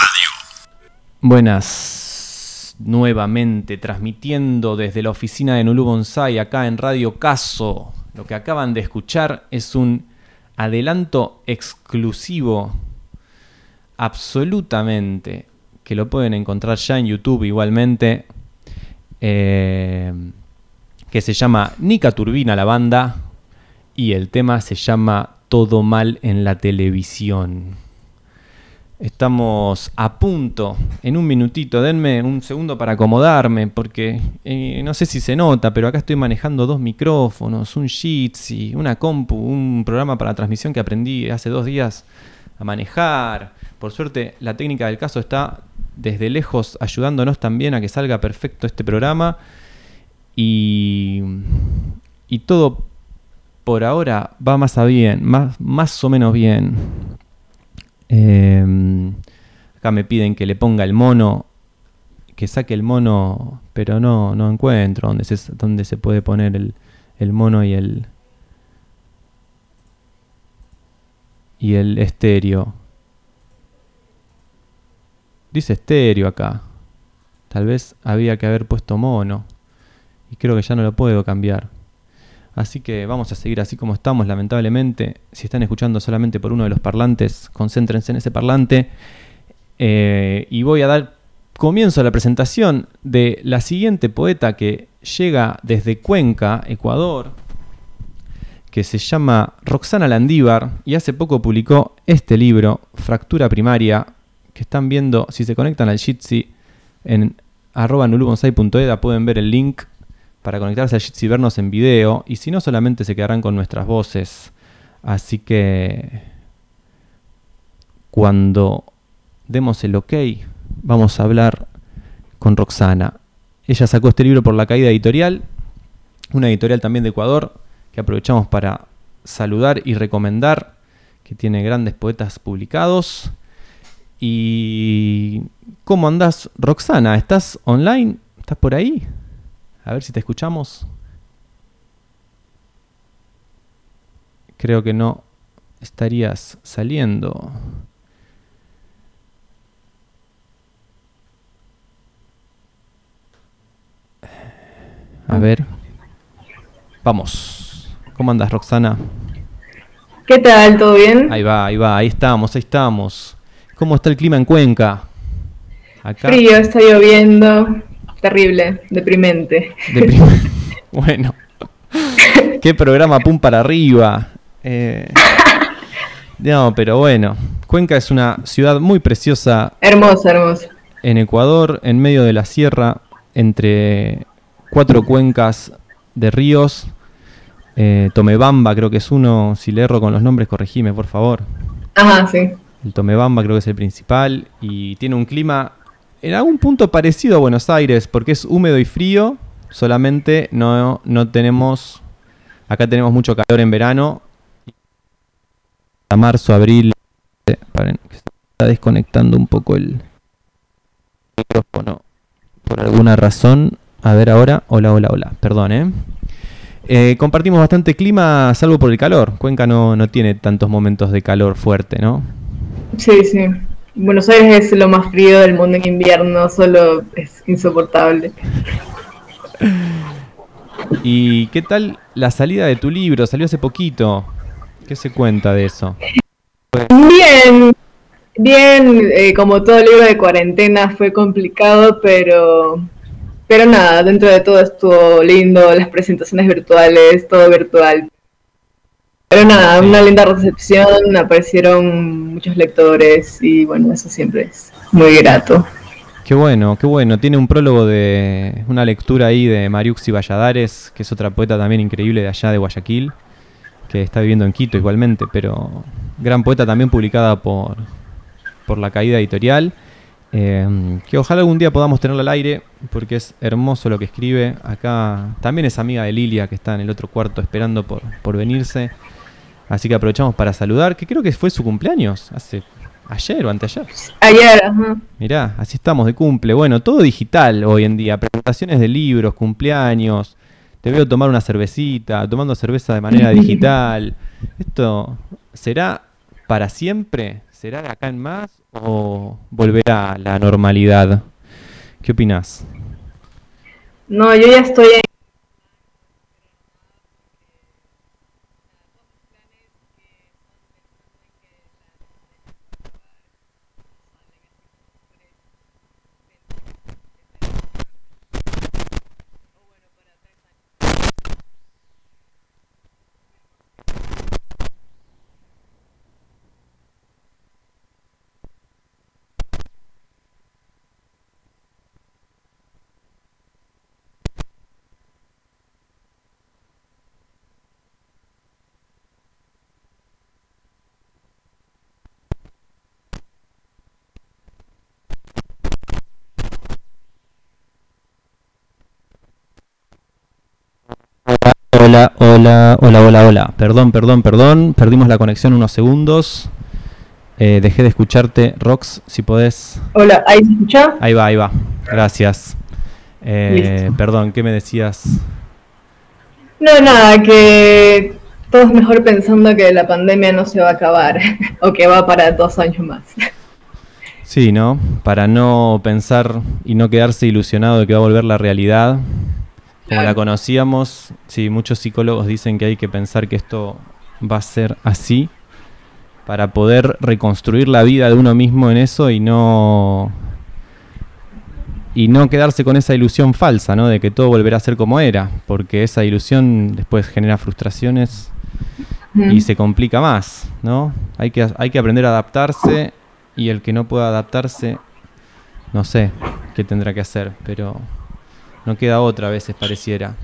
Buenas, nuevamente transmitiendo desde la oficina de Nulú Bonsai acá en Radio Caso. Lo que acaban de escuchar es un adelanto exclusivo, absolutamente, que lo pueden encontrar ya en YouTube igualmente, eh, que se llama Nica Turbina la banda y el tema se llama Todo mal en la televisión. Estamos a punto, en un minutito, denme un segundo para acomodarme, porque eh, no sé si se nota, pero acá estoy manejando dos micrófonos, un Jitsi, una compu, un programa para transmisión que aprendí hace dos días a manejar. Por suerte, la técnica del caso está desde lejos ayudándonos también a que salga perfecto este programa. Y, y todo por ahora va más a bien, más, más o menos bien. Eh, acá me piden que le ponga el mono, que saque el mono, pero no, no encuentro dónde se, dónde se puede poner el, el mono y el y el estéreo. Dice estéreo acá. Tal vez había que haber puesto mono y creo que ya no lo puedo cambiar. Así que vamos a seguir así como estamos, lamentablemente. Si están escuchando solamente por uno de los parlantes, concéntrense en ese parlante. Eh, y voy a dar comienzo a la presentación de la siguiente poeta que llega desde Cuenca, Ecuador, que se llama Roxana Landívar y hace poco publicó este libro, Fractura Primaria, que están viendo, si se conectan al Jitsi en arroba nulubonsai punto eda pueden ver el link para conectarse al Jitsi y vernos en video, y si no, solamente se quedarán con nuestras voces. Así que cuando demos el ok, vamos a hablar con Roxana. Ella sacó este libro por La Caída Editorial, una editorial también de Ecuador, que aprovechamos para saludar y recomendar, que tiene grandes poetas publicados. Y ¿cómo andás, Roxana? ¿Estás online? ¿Estás por ahí? A ver si te escuchamos. Creo que no estarías saliendo. A ver. Vamos. ¿Cómo andas, Roxana? ¿Qué tal? ¿Todo bien? Ahí va, ahí va. Ahí estamos, ahí estamos. ¿Cómo está el clima en Cuenca? Acá. Frío, está lloviendo. Terrible, deprimente. Deprimente. Bueno. Qué programa pum para arriba. Eh, no, pero bueno. Cuenca es una ciudad muy preciosa. Hermosa, hermosa. En Ecuador, en medio de la sierra, entre cuatro cuencas de ríos. Eh, Tomebamba creo que es uno. Si le erro con los nombres, corregime, por favor. Ajá, sí. El Tomebamba creo que es el principal. Y tiene un clima en algún punto parecido a Buenos Aires, porque es húmedo y frío. Solamente no, no tenemos... Acá tenemos mucho calor en verano. A marzo, abril... Paren, que se está desconectando un poco el micrófono por alguna razón. A ver ahora. Hola, hola, hola. Perdón, ¿eh? Eh, compartimos bastante clima, salvo por el calor. Cuenca no, no tiene tantos momentos de calor fuerte, ¿no? Sí, sí. Buenos Aires es lo más frío del mundo en invierno, solo es insoportable. ¿Y qué tal la salida de tu libro? Salió hace poquito. ¿Qué se cuenta de eso? Bien, bien, eh, como todo libro de cuarentena fue complicado, pero, pero nada, dentro de todo estuvo lindo, las presentaciones virtuales, todo virtual. Pero nada, una linda recepción, aparecieron muchos lectores y bueno, eso siempre es muy grato. Qué bueno, qué bueno. Tiene un prólogo de una lectura ahí de Mariuxi Valladares, que es otra poeta también increíble de allá de Guayaquil, que está viviendo en Quito igualmente, pero gran poeta también publicada por, por La Caída Editorial. Eh, que ojalá algún día podamos tenerla al aire, porque es hermoso lo que escribe. Acá también es amiga de Lilia, que está en el otro cuarto esperando por, por venirse. Así que aprovechamos para saludar, que creo que fue su cumpleaños, hace ayer o anteayer. Ayer, ajá. Mirá, así estamos de cumple. Bueno, todo digital hoy en día, presentaciones de libros, cumpleaños. Te veo tomar una cervecita, tomando cerveza de manera digital. ¿Esto será para siempre? ¿Será de acá en más o volverá a la normalidad? ¿Qué opinás? No, yo ya estoy en... Hola, hola, hola, hola, hola. Perdón, perdón, perdón. Perdimos la conexión unos segundos. Eh, dejé de escucharte. Rox, si podés. Hola, ¿ahí se escucha? Ahí va, ahí va. Gracias. Eh, perdón, ¿qué me decías? No, nada, que todo es mejor pensando que la pandemia no se va a acabar o que va para dos años más. Sí, ¿no? Para no pensar y no quedarse ilusionado de que va a volver la realidad como la conocíamos. Sí, muchos psicólogos dicen que hay que pensar que esto va a ser así para poder reconstruir la vida de uno mismo en eso y no y no quedarse con esa ilusión falsa, ¿no? De que todo volverá a ser como era, porque esa ilusión después genera frustraciones mm. y se complica más, ¿no? Hay que, hay que aprender a adaptarse, y el que no pueda adaptarse, no sé qué tendrá que hacer, pero no queda otra, a veces pareciera.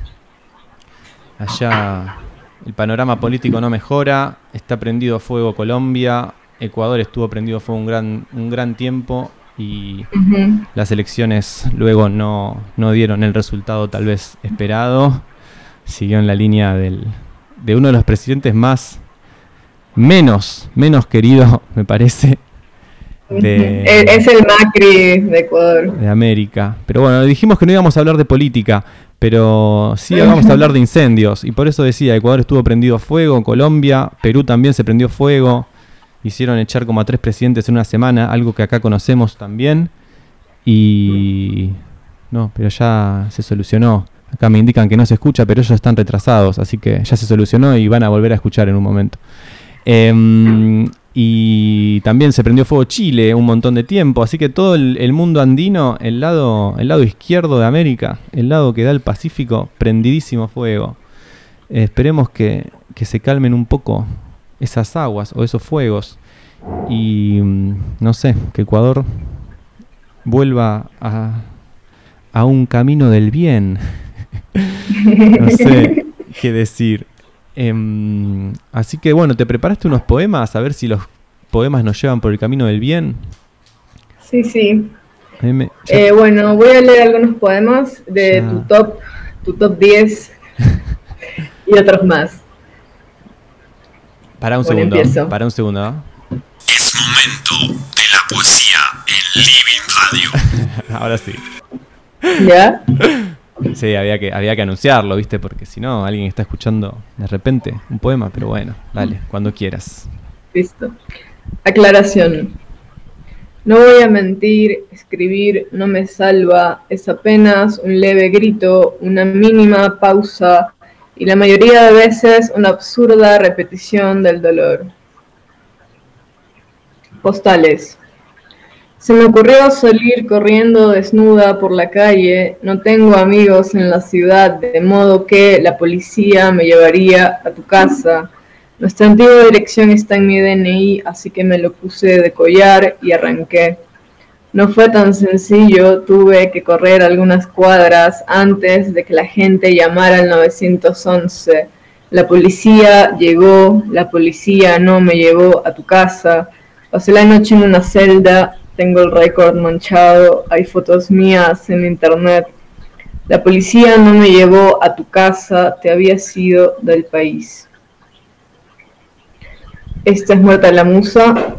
Allá el panorama político no mejora, está prendido a fuego Colombia, Ecuador estuvo prendido a fuego un gran, un gran tiempo y uh-huh. las elecciones luego no, no dieron el resultado tal vez esperado. Siguió en la línea del, de uno de los presidentes más menos, menos querido, me parece. De, es el Macri de Ecuador. De América. Pero bueno, dijimos que no íbamos a hablar de política, pero sí vamos a hablar de incendios. Y por eso decía, Ecuador estuvo prendido a fuego, Colombia, Perú también se prendió fuego. Hicieron echar como a tres presidentes en una semana, algo que acá conocemos también. Y no, pero ya se solucionó. Acá me indican que no se escucha, pero ellos están retrasados, así que ya se solucionó y van a volver a escuchar en un momento. Eh, y también se prendió fuego Chile un montón de tiempo, así que todo el, el mundo andino, el lado, el lado izquierdo de América, el lado que da el Pacífico, prendidísimo fuego. Eh, esperemos que, que se calmen un poco esas aguas o esos fuegos y no sé, que Ecuador vuelva a, a un camino del bien. No sé qué decir. Um, así que bueno, ¿te preparaste unos poemas? A ver si los poemas nos llevan por el camino del bien. Sí, sí. Me, eh, bueno, voy a leer algunos poemas de ya. tu top, tu top diez y otros más. Para un bueno, segundo, empiezo. para un segundo. ¿eh? Es momento de la poesía en Living Radio. Ahora sí. ¿Ya? Sí, había que, había que anunciarlo, ¿viste? Porque si no, alguien está escuchando de repente un poema, pero bueno, dale, cuando quieras. Listo. Aclaración. No voy a mentir, escribir no me salva, es apenas un leve grito, una mínima pausa y la mayoría de veces una absurda repetición del dolor. Postales. Se me ocurrió salir corriendo desnuda por la calle, no tengo amigos en la ciudad, de modo que la policía me llevaría a tu casa. Nuestra antigua dirección está en mi D N I, así que me lo puse de collar y arranqué. No fue tan sencillo, tuve que correr algunas cuadras antes de que la gente llamara al nueve once. La policía llegó, la policía no me llevó a tu casa. Pasé la noche en una celda. Tengo el récord manchado, hay fotos mías en internet. La policía no me llevó a tu casa, te habías ido del país. Esta es Muerta la Musa.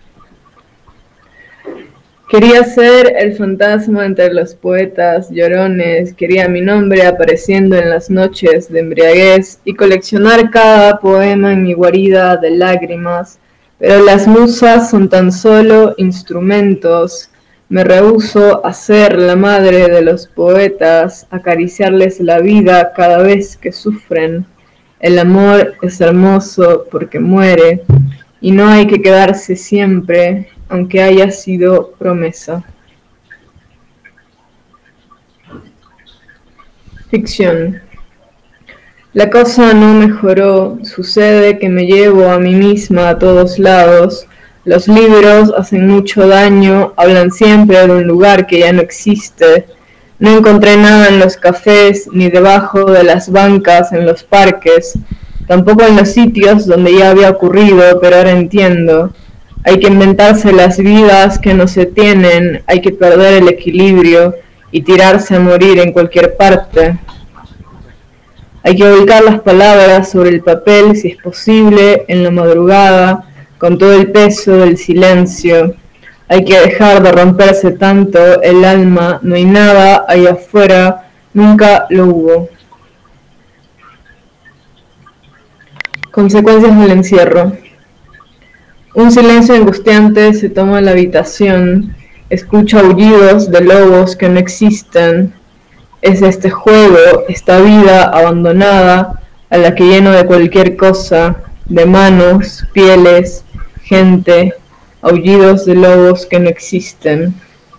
Quería ser el fantasma entre los poetas llorones, quería mi nombre apareciendo en las noches de embriaguez y coleccionar cada poema en mi guarida de lágrimas. pero las musas son tan solo instrumentos. Me rehúso a ser la madre de los poetas, acariciarles la vida cada vez que sufren. El amor es hermoso porque muere, y no hay que quedarse siempre, aunque haya sido promesa. Ficción. La cosa no mejoró, sucede que me llevo a mí misma a todos lados. Los libros hacen mucho daño, hablan siempre de un lugar que ya no existe. No encontré nada en los cafés, ni debajo de las bancas en los parques, tampoco en los sitios donde ya había ocurrido, pero ahora entiendo. Hay que inventarse las vidas que no se tienen, hay que perder el equilibrio y tirarse a morir en cualquier parte. Hay que volcar las palabras sobre el papel, si es posible, en la madrugada, con todo el peso del silencio. Hay que dejar de romperse tanto el alma, no hay nada allá afuera, nunca lo hubo. Consecuencias del encierro. Un silencio angustiante se toma la habitación, escucho aullidos de lobos que no existen. Es este juego, esta vida abandonada, a la que lleno de cualquier cosa, de manos, pieles, gente, aullidos de lobos que no existen.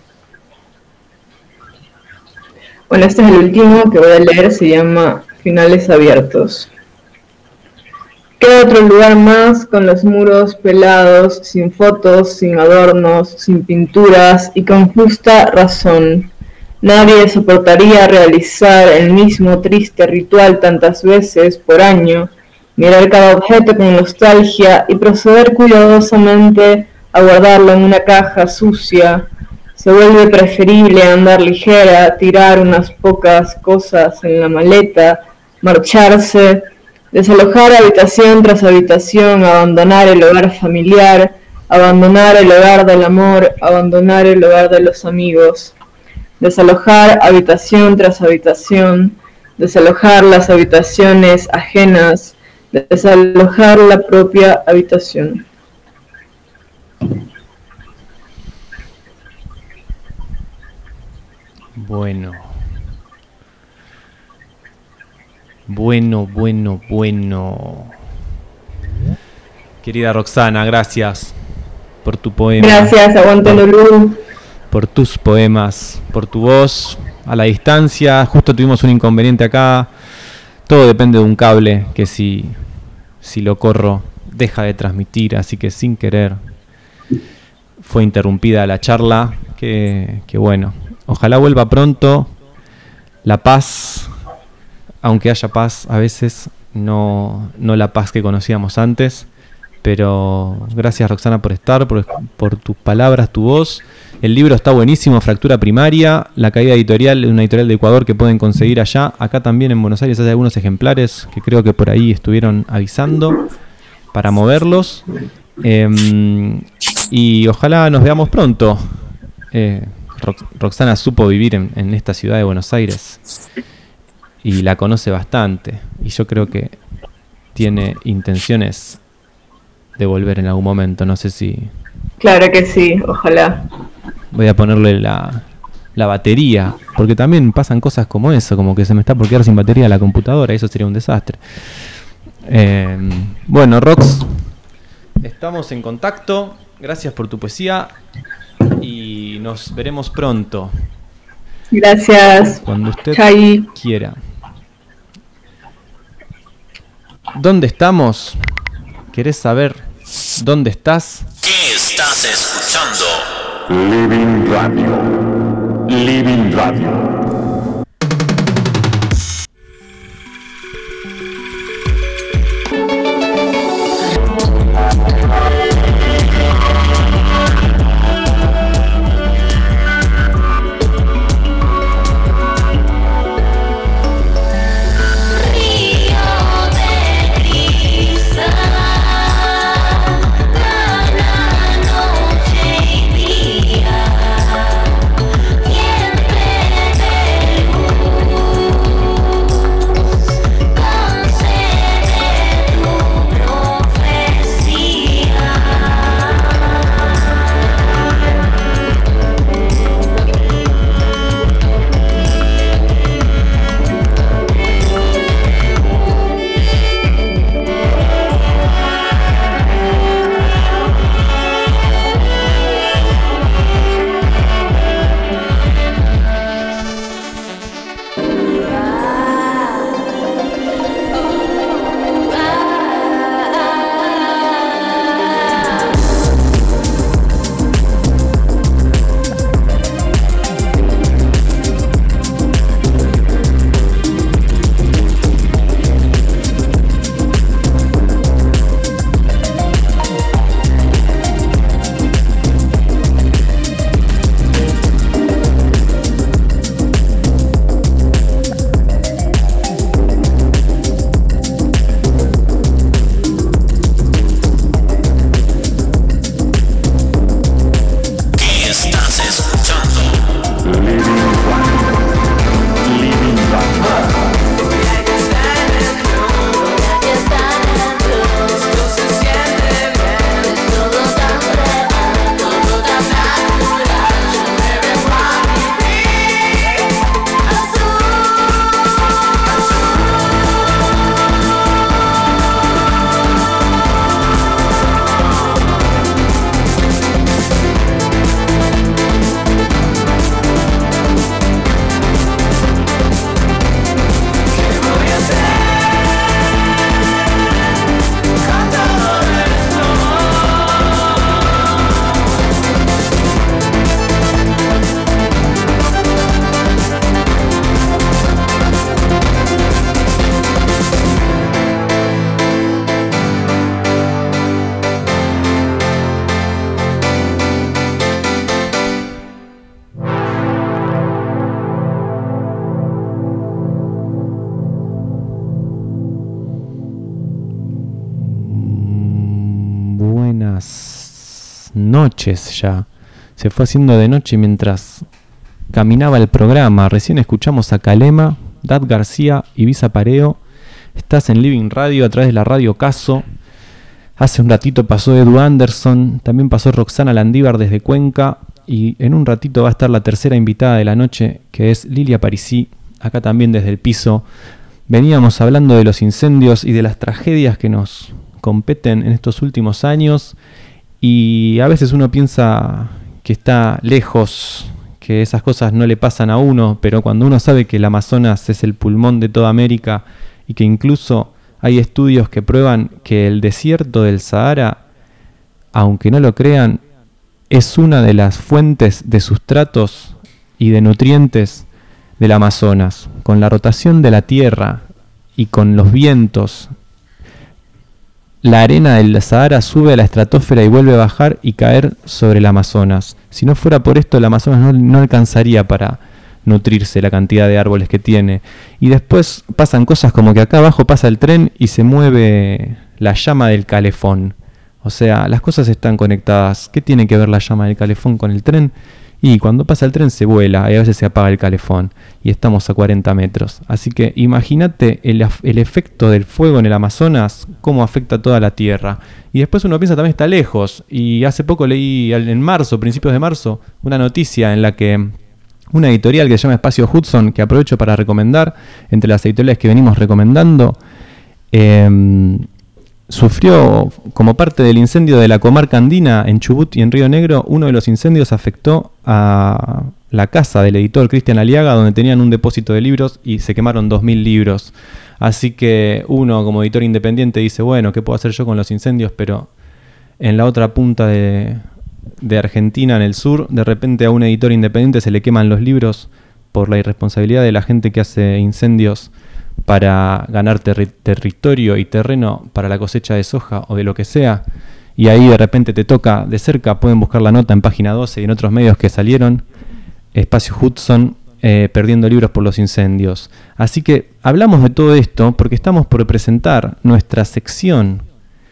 Bueno, este es el último que voy a leer, se llama Finales Abiertos. ¿Qué otro lugar más con los muros pelados, sin fotos, sin adornos, sin pinturas y con justa razón? Nadie soportaría realizar el mismo triste ritual tantas veces por año, mirar cada objeto con nostalgia y proceder cuidadosamente a guardarlo en una caja sucia. Se vuelve preferible andar ligera, tirar unas pocas cosas en la maleta, marcharse, desalojar habitación tras habitación, abandonar el hogar familiar, abandonar el hogar del amor, abandonar el hogar de los amigos. Desalojar habitación tras habitación, desalojar las habitaciones ajenas, desalojar la propia habitación. Bueno. Bueno, bueno, bueno. Querida Roxana, gracias por tu poema. Gracias, aguante Lulú. Por tus poemas, por tu voz, a la distancia. Justo tuvimos un inconveniente acá. Todo depende de un cable que si, si lo corro deja de transmitir, así que sin querer fue interrumpida la charla. Que, que bueno, ojalá vuelva pronto la paz, aunque haya paz a veces, no, no la paz que conocíamos antes. Pero gracias Roxana por estar, por, por tus palabras, tu voz. El libro está buenísimo, Fractura Primaria, La Caída Editorial, una editorial de Ecuador que pueden conseguir allá. Acá también en Buenos Aires hay algunos ejemplares que creo que por ahí estuvieron avisando para moverlos. Eh, y ojalá nos veamos pronto. Eh, Rox- Roxana supo vivir en, en esta ciudad de Buenos Aires y la conoce bastante. Y yo creo que tiene intenciones de volver en algún momento, no sé si... Claro que sí, ojalá. Voy a ponerle la, la batería, porque también pasan cosas como eso, como que se me está por quedar sin batería la computadora, y eso sería un desastre. Eh, bueno, Rox, estamos en contacto, gracias por tu poesía y nos veremos pronto. Gracias. Cuando usted Chai. quiera. ¿Dónde estamos? ¿Querés saber dónde estás? ¿Qué estás escuchando? Living Radio. Living Radio. Siempre noches ya. Se fue haciendo de noche mientras caminaba el programa. Recién escuchamos a Calema, Dad García, Ibiza Pareo. Estás en Living Radio a través de la Radio Caso. Hace un ratito pasó Edu Anderson, también pasó Roxana Landívar desde Cuenca, y en un ratito va a estar la tercera invitada de la noche, que es Lilia Parisí, acá también desde el piso. Veníamos hablando de los incendios y de las tragedias que nos competen en estos últimos años, y a veces uno piensa que está lejos, que esas cosas no le pasan a uno, pero cuando uno sabe que el Amazonas es el pulmón de toda América y que incluso hay estudios que prueban que el desierto del Sahara, aunque no lo crean, es una de las fuentes de sustratos y de nutrientes del Amazonas. Con la rotación de la tierra y con los vientos, la arena del Sahara sube a la estratosfera y vuelve a bajar y caer sobre el Amazonas. Si no fuera por esto, el Amazonas no, no alcanzaría para nutrirse la cantidad de árboles que tiene. Y después pasan cosas como que acá abajo pasa el tren y se mueve la llama del calefón. O sea, las cosas están conectadas. ¿Qué tiene que ver la llama del calefón con el tren? Y cuando pasa el tren se vuela y a veces se apaga el calefón y estamos a cuarenta metros. Así que imagínate el, el efecto del fuego en el Amazonas, cómo afecta a toda la Tierra. Y después uno piensa también está lejos. Y hace poco leí en marzo, principios de marzo, una noticia en la que una editorial que se llama Espacio Hudson, que aprovecho para recomendar, entre las editoriales que venimos recomendando, eh, sufrió como parte del incendio de la comarca andina en Chubut y en Río Negro. Uno de los incendios afectó a la casa del editor Cristian Aliaga, donde tenían un depósito de libros y se quemaron dos mil libros. Así que uno como editor independiente dice, bueno, ¿qué puedo hacer yo con los incendios? Pero en la otra punta de... de Argentina, en el sur, de repente a un editor independiente se le queman los libros por la irresponsabilidad de la gente que hace incendios para ganar terri- territorio y terreno para la cosecha de soja o de lo que sea, y ahí de repente te toca de cerca. Pueden buscar la nota en Página doce y en otros medios que salieron, Espacio Hudson, eh, perdiendo libros por los incendios. Así que hablamos de todo esto porque estamos por presentar nuestra sección.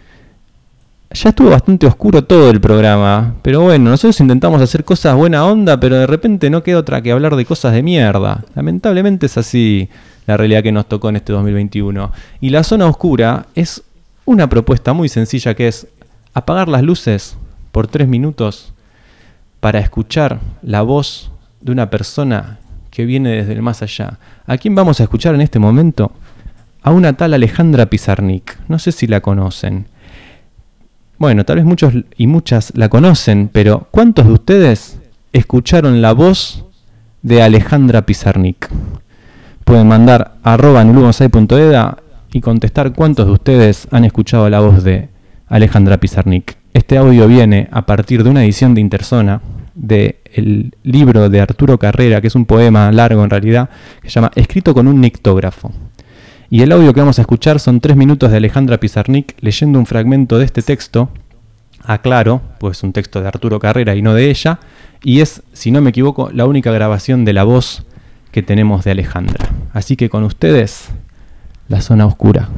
Ya estuvo bastante oscuro todo el programa, pero bueno, nosotros intentamos hacer cosas buena onda, pero de repente no queda otra que hablar de cosas de mierda. Lamentablemente es así la realidad que nos tocó en este dos mil veintiuno. Y la zona oscura es una propuesta muy sencilla, que es apagar las luces por tres minutos para escuchar la voz de una persona que viene desde el más allá. ¿A quién vamos a escuchar en este momento? A una tal Alejandra Pizarnik. No sé si la conocen. Bueno, tal vez muchos y muchas la conocen, pero ¿cuántos de ustedes escucharon la voz de Alejandra Pizarnik? Pueden mandar arroba nulubonsai punto eda y contestar cuántos de ustedes han escuchado la voz de Alejandra Pizarnik. Este audio viene a partir de una edición de Interzona del libro de Arturo Carrera, que es un poema largo en realidad, que se llama Escrito con un nictógrafo. Y el audio que vamos a escuchar son tres minutos de Alejandra Pizarnik leyendo un fragmento de este texto. Aclaro, pues es un texto de Arturo Carrera y no de ella. Y es, si no me equivoco, la única grabación de la voz que tenemos de Alejandra. Así que con ustedes, La Zona Oscura.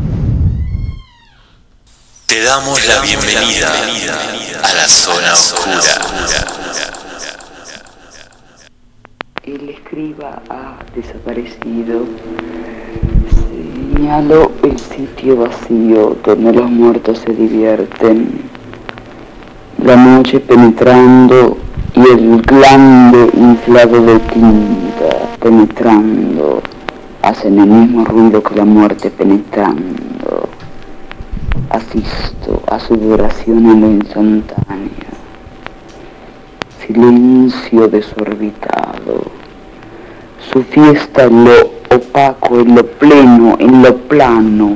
Te damos la bienvenida a la Zona Oscura. El escriba ha desaparecido. Señalo el sitio vacío donde los muertos se divierten. La noche penetrando y el glande inflado de tinta penetrando hacen el mismo ruido que la muerte penetrando. Asisto a su duración en lo instantáneo. Silencio desorbitado. Su fiesta en lo opaco, en lo pleno, en lo plano.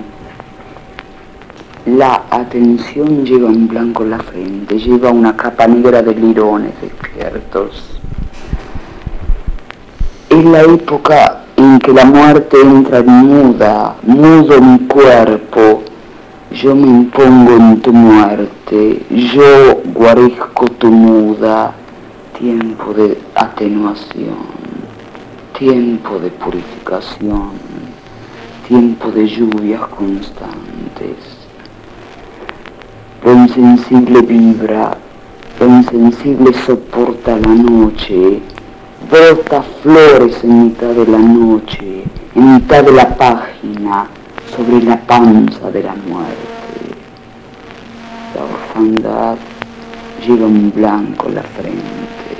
La atención lleva un blanco en la frente, lleva una capa negra de lirones despiertos. Es la época en que la muerte entra muda, mudo mi cuerpo. Yo me impongo en tu muerte, yo guarezco tu muda. Tiempo de atenuación, tiempo de purificación, tiempo de lluvias constantes. Lo insensible vibra, Lo insensible soporta la noche, brota flores en mitad de la noche, en mitad de la página, sobre la panza de la muerte. La orfandad lleva un blanco a la frente.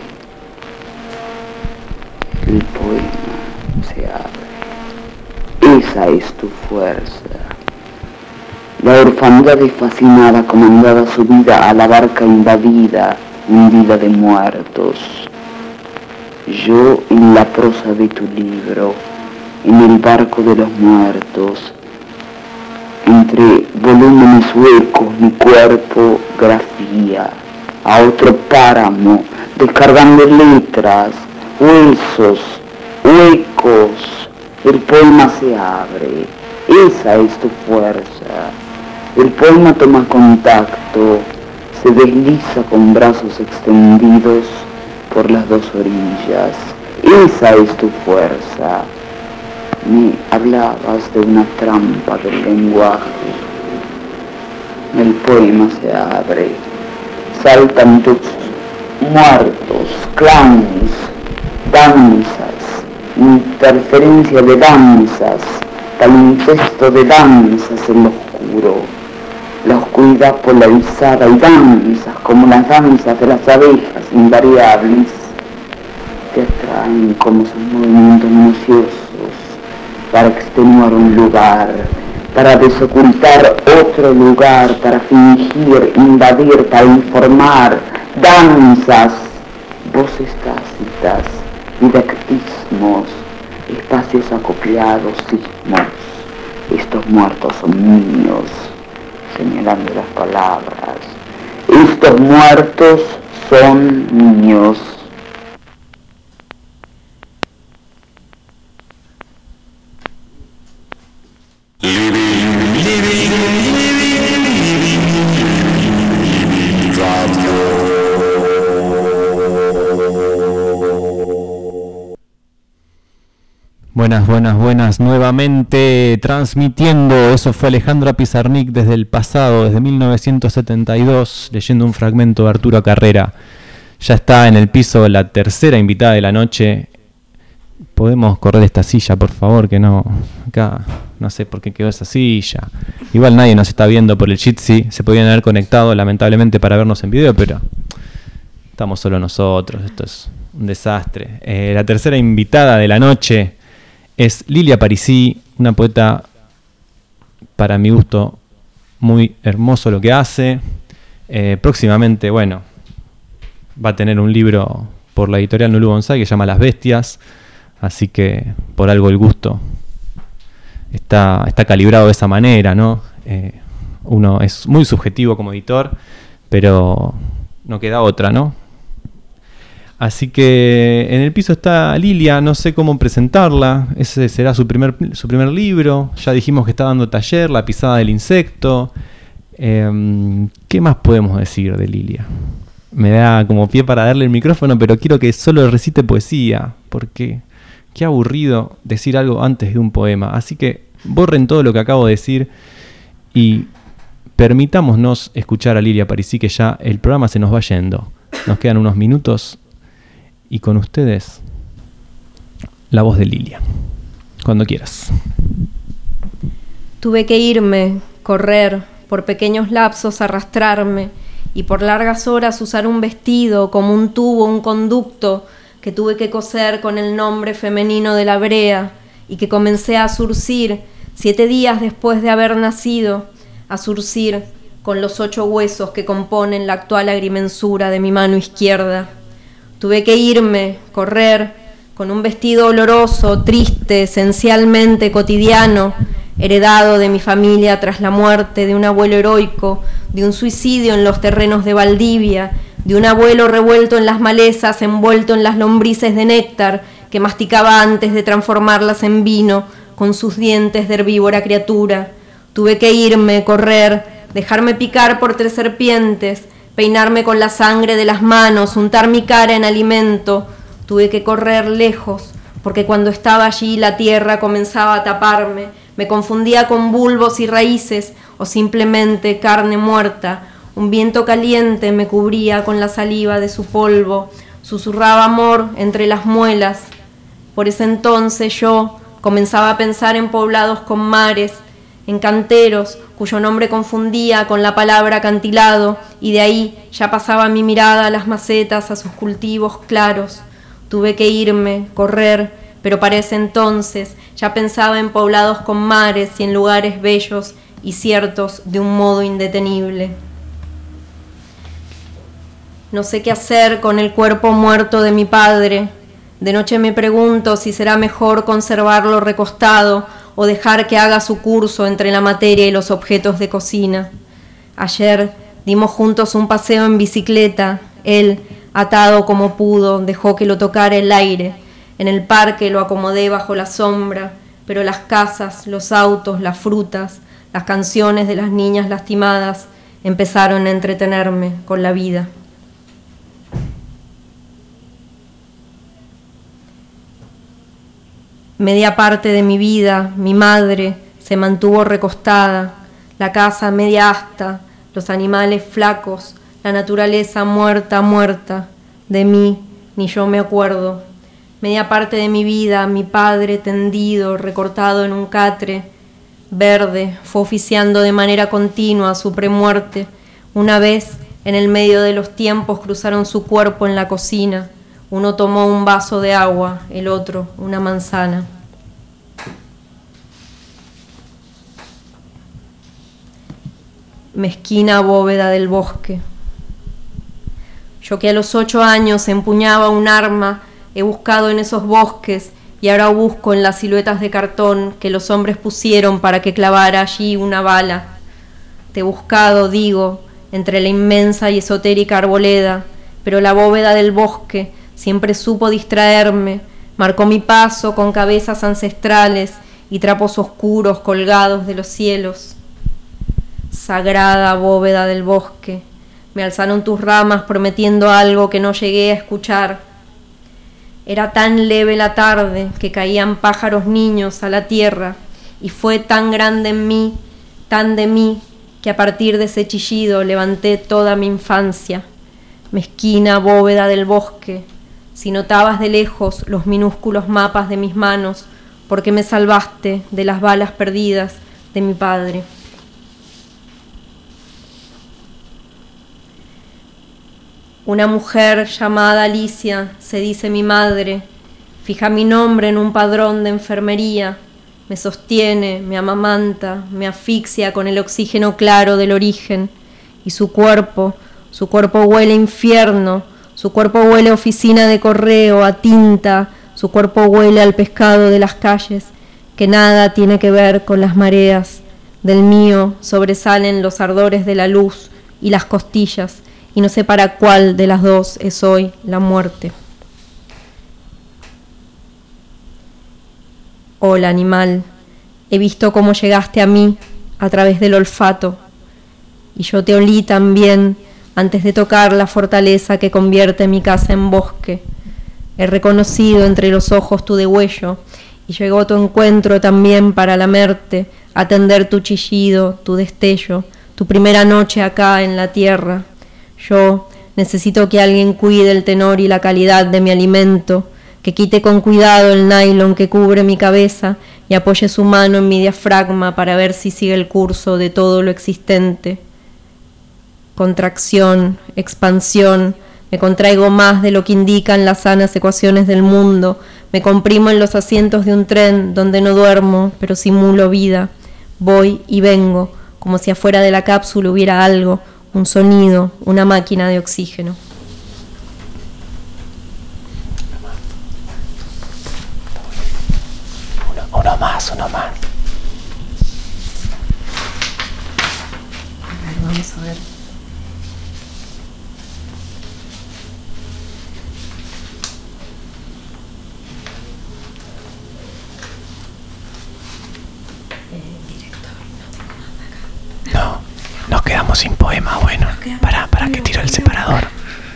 El poema se abre. Esa es tu fuerza. La orfandad es fascinada, comandada su vida a la barca invadida, hundida de muertos. Yo en la prosa de tu libro, en el barco de los muertos, entre volúmenes huecos mi cuerpo grafía a otro páramo, descargando letras, huesos, huecos. El poema se abre. Esa es tu fuerza. El poema toma contacto, se desliza con brazos extendidos por las dos orillas. Esa es tu fuerza. Me hablabas de una trampa del lenguaje. El poema se abre. Saltan tus muertos, clanes, danzas, interferencia de danzas, palincesto de danzas en lo oscuro. La oscuridad polarizada y danzas como las danzas de las abejas invariables te atraen como sus movimientos minuciosos para extenuar un lugar, para desocultar otro lugar, para fingir, invadir, para informar, danzas, voces tácitas, didactismos, espacios acoplados, sismos. Estos muertos son míos, señalando las palabras. Estos muertos son míos. Buenas, buenas, buenas, nuevamente transmitiendo. Eso fue Alejandra Pizarnik desde el pasado, desde mil novecientos setenta y dos, leyendo un fragmento de Arturo Carrera. Ya está en el piso la tercera invitada de la noche. ¿Podemos correr esta silla, por favor? Que no, acá no sé por qué quedó esa silla. Igual nadie nos está viendo por el Jitsi. Se podían haber conectado lamentablemente para vernos en video, pero estamos solo nosotros. Esto es un desastre. Eh, la tercera invitada de la noche es Lilia Parisi, una poeta, para mi gusto, muy hermoso lo que hace. Eh, próximamente, bueno, va a tener un libro por la editorial Nulú Bonsai que se llama Las Bestias, así que por algo el gusto está, está calibrado de esa manera, ¿no? Eh, uno es muy subjetivo como editor, pero no queda otra, ¿no? Así que en el piso está Lilia, no sé cómo presentarla, ese será su primer, su primer libro, ya dijimos que está dando taller, La pisada del insecto. Eh, ¿Qué más podemos decir de Lilia? Me da como pie para darle el micrófono, pero quiero que solo recite poesía, porque qué aburrido decir algo antes de un poema. Así que borren todo lo que acabo de decir y permitámonos escuchar a Lilia Parisi, que ya el programa se nos va yendo. Nos quedan unos minutos. Y con ustedes, la voz de Lilia. Cuando quieras. Tuve que irme, correr, por pequeños lapsos arrastrarme, y por largas horas usar un vestido como un tubo, un conducto, que tuve que coser con el nombre femenino de la brea, y que comencé a zurcir, siete días después de haber nacido, a zurcir con los ocho huesos que componen la actual agrimensura de mi mano izquierda. Tuve que irme, correr, con un vestido oloroso, triste, esencialmente cotidiano, heredado de mi familia tras la muerte de un abuelo heroico, de un suicidio en los terrenos de Valdivia, de un abuelo revuelto en las malezas, envuelto en las lombrices de néctar, que masticaba antes de transformarlas en vino, con sus dientes de herbívora criatura. Tuve que irme, correr, dejarme picar por tres serpientes, peinarme con la sangre de las manos, untar mi cara en alimento. Tuve que correr lejos, porque cuando estaba allí la tierra comenzaba a taparme, me confundía con bulbos y raíces, o simplemente carne muerta, Un viento caliente me cubría con la saliva de su polvo, susurraba amor entre las muelas. Por ese entonces yo comenzaba a pensar en poblados con mares, en canteros cuyo nombre confundía con la palabra acantilado, y de ahí ya pasaba mi mirada a las macetas, a sus cultivos claros. Tuve que irme, correr, pero para ese entonces ya pensaba en poblados con mares y en lugares bellos y ciertos de un modo indetenible. No sé qué hacer con el cuerpo muerto de mi padre. De noche me pregunto si será mejor conservarlo recostado o dejar que haga su curso entre la materia y los objetos de cocina. Ayer dimos juntos un paseo en bicicleta. Él, atado como pudo, dejó que lo tocara el aire. En el parque lo acomodé bajo la sombra, pero las casas, los autos, las frutas, las canciones de las niñas lastimadas empezaron a entretenerme con la vida. Media parte de mi vida, mi madre, se mantuvo recostada, la casa media asta, los animales flacos, la naturaleza muerta, muerta. De mí ni yo me acuerdo. Media parte de mi vida, mi padre tendido, recortado en un catre verde, fue oficiando de manera continua su premuerte. Una vez, en el medio de los tiempos, cruzaron su cuerpo en la cocina. Uno tomó un vaso de agua, el otro una manzana. Mezquina bóveda del bosque. Yo que a los ocho años empuñaba un arma, he buscado en esos bosques y ahora busco en las siluetas de cartón que los hombres pusieron para que clavara allí una bala. Te he buscado, digo, entre la inmensa y esotérica arboleda, pero la bóveda del bosque siempre supo distraerme, marcó mi paso con cabezas ancestrales y trapos oscuros colgados de los cielos. Sagrada bóveda del bosque, me alzaron tus ramas prometiendo algo que no llegué a escuchar. Era tan leve la tarde que caían pájaros niños a la tierra, y fue tan grande en mí, tan de mí, que a partir de ese chillido levanté toda mi infancia. Mezquina bóveda del bosque, si notabas de lejos los minúsculos mapas de mis manos, porque me salvaste de las balas perdidas de mi padre. Una mujer llamada Alicia, se dice mi madre, fija mi nombre en un padrón de enfermería, me sostiene, me amamanta, me asfixia con el oxígeno claro del origen, y su cuerpo, su cuerpo huele a infierno, su cuerpo huele a oficina de correo, a tinta, su cuerpo huele al pescado de las calles, que nada tiene que ver con las mareas. Del mío sobresalen los ardores de la luz y las costillas, y no sé para cuál de las dos es hoy la muerte. Hola, animal, he visto cómo llegaste a mí a través del olfato, y yo te olí también antes de tocar la fortaleza que convierte mi casa en bosque. He reconocido entre los ojos tu degüello, y llegó tu encuentro también para lamerte, atender tu chillido, tu destello, tu primera noche acá en la tierra. Yo necesito que alguien cuide el tenor y la calidad de mi alimento, que quite con cuidado el nylon que cubre mi cabeza y apoye su mano en mi diafragma para ver si sigue el curso de todo lo existente. Contracción, expansión, me contraigo más de lo que indican las sanas ecuaciones del mundo, me comprimo en los asientos de un tren donde no duermo, pero simulo vida. Voy y vengo, como si afuera de la cápsula hubiera algo, un sonido, una máquina de oxígeno. Uno, uno más, uno más. A ver, vamos a ver. No, nos quedamos sin poema, bueno, para, para que tiro el separador.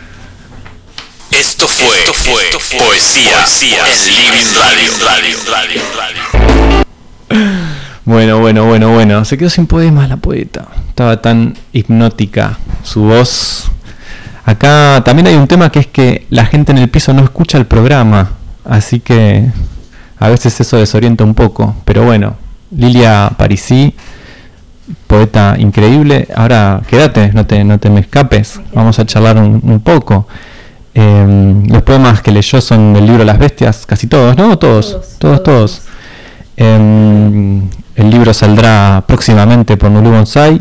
Esto fue, esto fue, esto fue poesía, poesía en Living Radio, Radio, Radio, Radio. Bueno, bueno, bueno, bueno. Se quedó sin poemas la poeta. Estaba tan hipnótica su voz. Acá también hay un tema que es que la gente en el piso no escucha el programa. Así que a veces eso desorienta un poco. Pero bueno, Lilia Parisi, poeta increíble. Ahora quédate, no te, no te me escapes. Vamos a charlar un, un poco. Eh, los poemas que leyó son del libro Las Bestias, casi todos, ¿no? Todos, todos, todos. todos. Eh, el libro saldrá próximamente por Nulú Bonsai.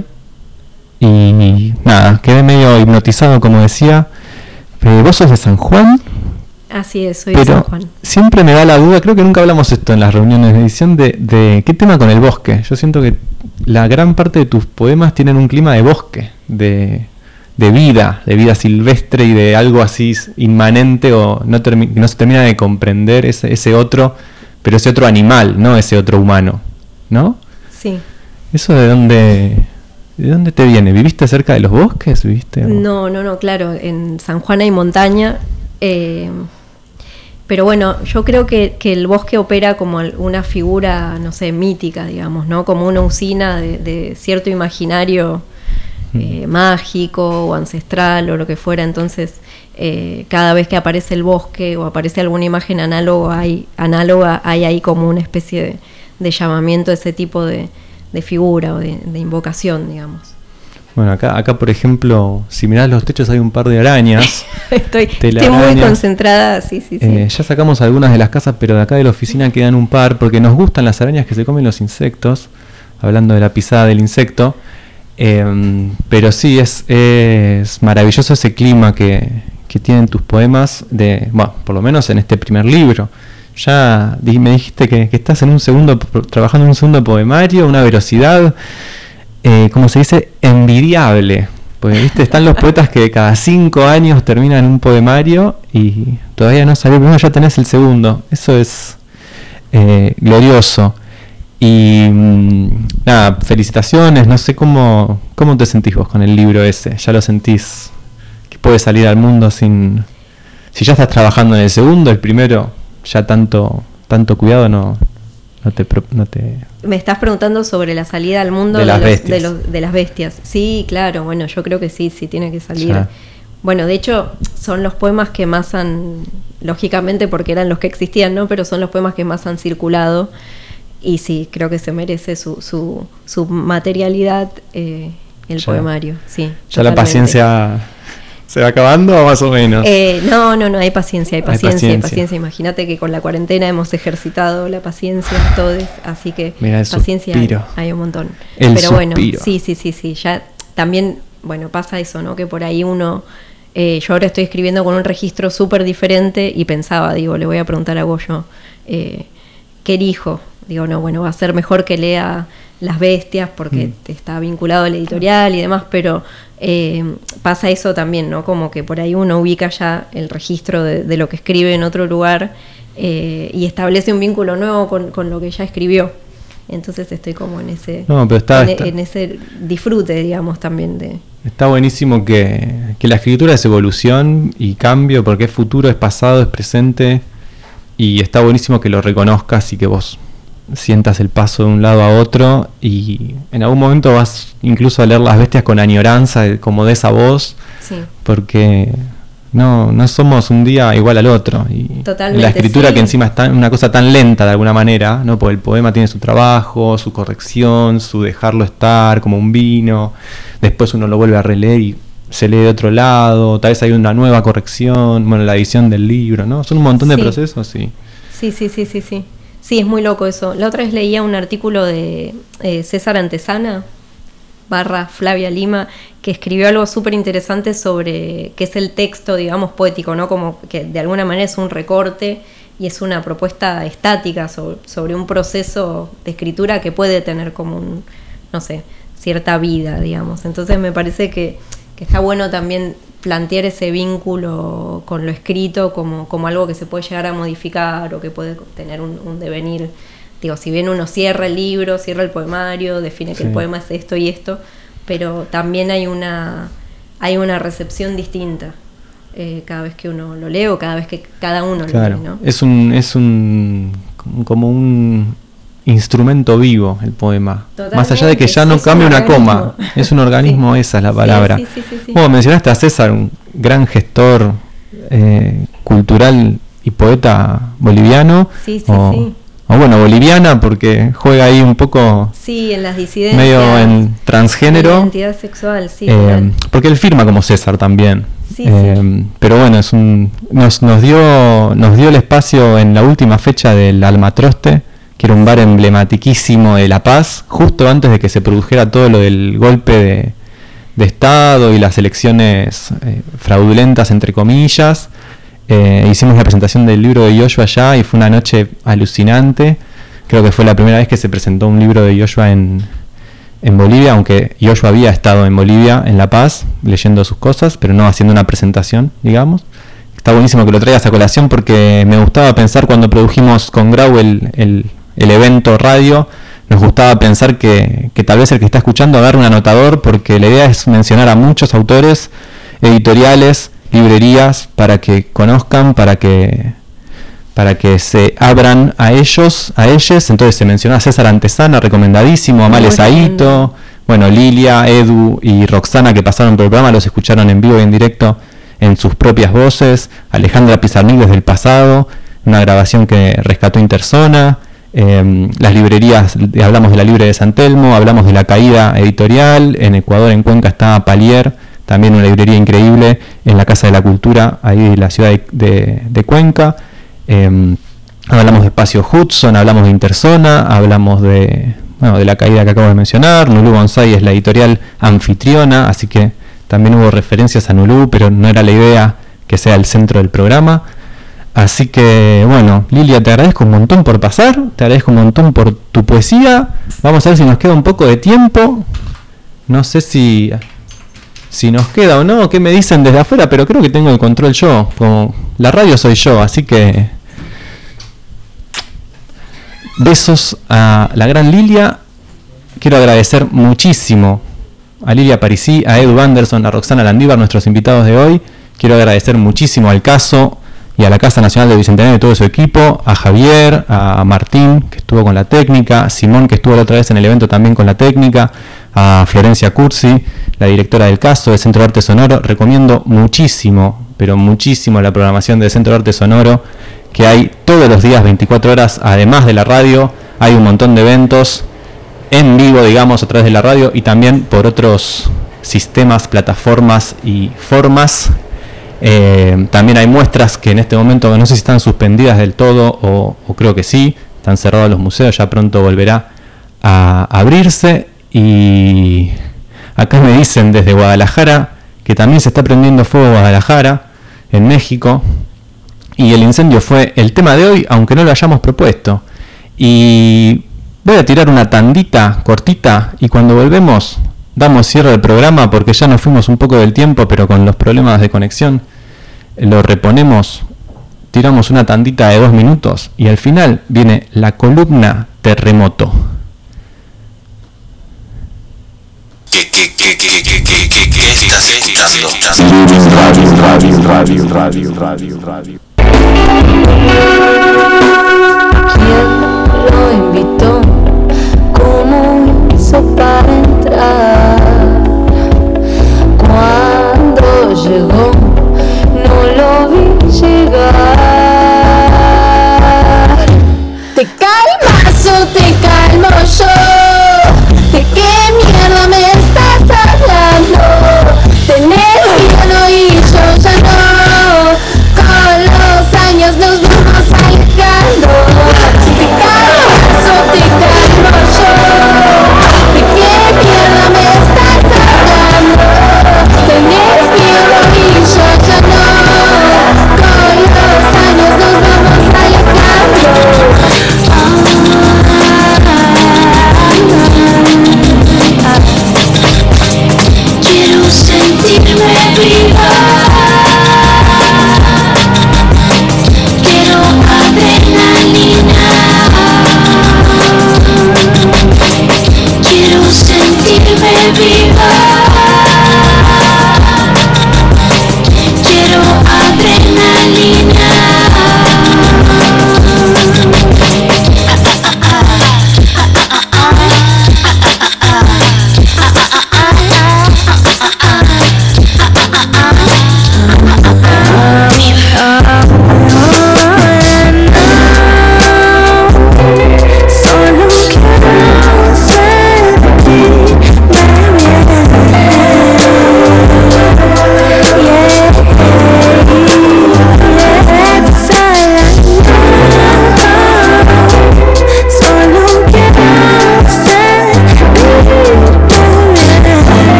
Y nada, quedé medio hipnotizado, como decía. Eh, ¿Vos sos de San Juan? Así es, soy Pero de San Juan. Siempre me da la duda, creo que nunca hablamos esto en las reuniones de edición, de, de qué tema con el bosque. Yo siento que la gran parte de tus poemas tienen un clima de bosque, de, de vida, de vida silvestre y de algo así inmanente o no, termi- no se termina de comprender ese, ese otro, pero ese otro animal, no ese otro humano, ¿no? Sí. ¿Eso de dónde, de dónde te viene? ¿Viviste cerca de los bosques? ¿Viviste? No, no, no, claro, en San Juan hay montaña, eh, pero bueno, yo creo que, que el bosque opera como una figura, no sé, mítica, digamos, ¿no? Como una usina de, de cierto imaginario eh, mm. mágico o ancestral o lo que fuera. Entonces, eh, cada vez que aparece el bosque o aparece alguna imagen análoga, hay, análoga, hay ahí como una especie de, de llamamiento a ese tipo de, de figura o de, de invocación, digamos. Bueno, acá, acá por ejemplo, si mirás los techos hay un par de arañas. estoy, estoy muy concentrada, sí, sí, sí. Eh, ya sacamos algunas de las casas, pero de acá de la oficina quedan un par, porque nos gustan las arañas que se comen los insectos, hablando de la pisada del insecto. Eh, pero sí, es, es maravilloso ese clima que, que tienen tus poemas, de, bueno, por lo menos en este primer libro. Ya di, me dijiste que, que estás en un segundo, trabajando en un segundo poemario, una velocidad... Eh, como se dice, envidiable, porque viste, están los poetas que cada cinco años terminan un poemario y todavía no salió el primero, ya tenés el segundo. Eso es eh, glorioso. Y mmm, nada, felicitaciones. No sé cómo, cómo te sentís vos con el libro ese. ¿Ya lo sentís que puede salir al mundo sin... Si ya estás trabajando en el segundo, el primero, ya tanto, tanto cuidado no... No te, no te... Me estás preguntando sobre la salida al mundo de, de, las, los, bestias. de, los, de las bestias. Sí, claro, bueno, yo creo que sí, sí tiene que salir. Ya. Bueno, de hecho, son los poemas que más han, lógicamente porque eran los que existían, ¿no? Pero son los poemas que más han circulado. Y sí, creo que se merece su, su, su materialidad eh, el ya. poemario, sí. Ya totalmente. La paciencia... ¿Se va acabando o más o menos? Eh, no, no, no, hay paciencia, hay paciencia, hay paciencia. Hay paciencia. Imagínate que con la cuarentena hemos ejercitado la paciencia todos, así que Mirá, el paciencia suspiro. hay, hay un montón. El Pero bueno, suspiro. sí, sí, sí, sí, ya también, bueno, pasa eso, ¿no? Que por ahí uno, eh, yo ahora estoy escribiendo con un registro súper diferente y pensaba, digo, le voy a preguntar a Goyo, eh, ¿qué elijo? Digo, no, bueno, va a ser mejor que lea Las Bestias porque mm. está vinculado al editorial y demás, pero eh, pasa eso también, ¿no? Como que por ahí uno ubica ya el registro de, de lo que escribe en otro lugar eh, y establece un vínculo nuevo con, con lo que ya escribió. Entonces estoy como en ese, no, pero está, en, está. en ese disfrute, digamos, también de... Está buenísimo que, que la escritura es evolución y cambio, porque es futuro, es pasado, es presente, y está buenísimo que lo reconozcas y que vos sientas el paso de un lado a otro y en algún momento vas incluso a leer Las Bestias con añoranza como de esa voz, sí. porque no, no somos un día igual al otro y Totalmente, la escritura sí. que encima está una cosa tan lenta de alguna manera, ¿no? Porque el poema tiene su trabajo, su corrección, su dejarlo estar como un vino, después uno lo vuelve a releer y se lee de otro lado, tal vez hay una nueva corrección, bueno, la edición del libro, ¿no? Son un montón de sí. procesos, sí. Sí, sí, sí, sí, sí. Sí, es muy loco eso. La otra vez leía un artículo de eh, César Antesana, barra Flavia Lima, que escribió algo súper interesante sobre qué es el texto, digamos, poético, ¿no? Como que de alguna manera es un recorte y es una propuesta estática sobre, sobre un proceso de escritura que puede tener como un, no sé, cierta vida, digamos. Entonces me parece que, que está bueno también plantear ese vínculo con lo escrito como, como algo que se puede llegar a modificar o que puede tener un, un devenir. Digo, si bien uno cierra el libro, cierra el poemario, define que sí. el poema es esto y esto, pero también hay una, hay una recepción distinta eh, cada vez que uno lo lee o cada vez que cada uno claro. lo lee, ¿no? Es un, es un como un instrumento vivo el poema. Totalmente, Más allá de que ya no es un cambie una organismo. coma. Es un organismo, sí. Esa es la palabra. Sí, sí, sí, sí, sí. Vos mencionaste a César, un gran gestor eh, cultural y poeta boliviano. Sí, sí, o, sí. o bueno, boliviana, porque juega ahí un poco... Sí, en las disidencias. Medio en transgénero. En identidad sexual, sí. Eh, porque él firma como César también. Sí, eh, sí. Pero bueno, es un, nos, nos, dio, nos dio el espacio en la última fecha del Almatroste, que era un bar emblematiquísimo de La Paz, justo antes de que se produjera todo lo del golpe de, de Estado y las elecciones eh, fraudulentas, entre comillas. Eh, hicimos la presentación del libro de Yoshua allá y fue una noche alucinante. Creo que fue la primera vez que se presentó un libro de Yoshua en, en Bolivia, aunque Yoshua había estado en Bolivia, en La Paz, leyendo sus cosas, pero no haciendo una presentación, digamos. Está buenísimo que lo traigas a colación porque me gustaba pensar cuando produjimos con Grau el, el, el evento radio, nos gustaba pensar que, que tal vez el que está escuchando agarre un anotador, porque la idea es mencionar a muchos autores, editoriales, librerías, para que conozcan, para que para que se abran a ellos, a ellos. Entonces se mencionó a César Antesana, recomendadísimo, a Male Saito, bueno, Lilia, Edu y Roxana, que pasaron por el programa, los escucharon en vivo y en directo en sus propias voces. Alejandra Pizarnik desde el pasado, una grabación que rescató Interzona. Eh, las librerías, hablamos de la Libre de San Telmo, hablamos de La Caída Editorial. En Ecuador, en Cuenca, está Palier, también una librería increíble, en la Casa de la Cultura, ahí en la ciudad de, de, de Cuenca. Eh, hablamos de Espacio Hudson, hablamos de Interzona, hablamos de, bueno, de La Caída que acabo de mencionar. Nulú Bonsai es la editorial anfitriona, así que también hubo referencias a Nulú, pero no era la idea que sea el centro del programa. Así que, bueno, Lilia, te agradezco un montón por pasar, te agradezco un montón por tu poesía. Vamos a ver si nos queda un poco de tiempo. No sé si, si nos queda o no, qué me dicen desde afuera, pero creo que tengo el control yo. Como la radio soy yo, así que... Besos a la gran Lilia. Quiero agradecer muchísimo a Lilia Parisi, a Edu Anderson, a Roxana Landívar, nuestros invitados de hoy. Quiero agradecer muchísimo al Caso y a la Casa Nacional del Bicentenario y todo su equipo, a Javier, a Martín, que estuvo con la técnica, a Simón, que estuvo la otra vez en el evento también con la técnica, a Florencia Cursi, la directora del Caso, del Centro de Arte Sonoro. Recomiendo muchísimo, pero muchísimo la programación del Centro de Arte Sonoro, que hay todos los días, veinticuatro horas, además de la radio. Hay un montón de eventos en vivo, digamos, a través de la radio y también por otros sistemas, plataformas y formas. Eh, también hay muestras que en este momento no sé si están suspendidas del todo o, o creo que sí, están cerrados los museos, ya pronto volverá a abrirse. Y acá me dicen desde Guadalajara que también se está prendiendo fuego Guadalajara, en México, y el incendio fue el tema de hoy, aunque no lo hayamos propuesto. Y voy a tirar una tandita cortita y cuando volvemos damos cierre del programa, porque ya nos fuimos un poco del tiempo, pero con los problemas de conexión lo reponemos. Tiramos una tandita de dos minutos y al final viene la columna Terremoto. Estás escuchando Radio, radio, radio, radio, radio, radio. ¿Quién lo invitó? ¿Cómo hizo para entrar? Cuando llegó, no lo vi llegar. ¿Te calmas o te calmo yo? ¿De qué mierda me estás hablando? Tenés miedo y yo ya no. Con los años nos vamos alejando. ¿Te calmas o te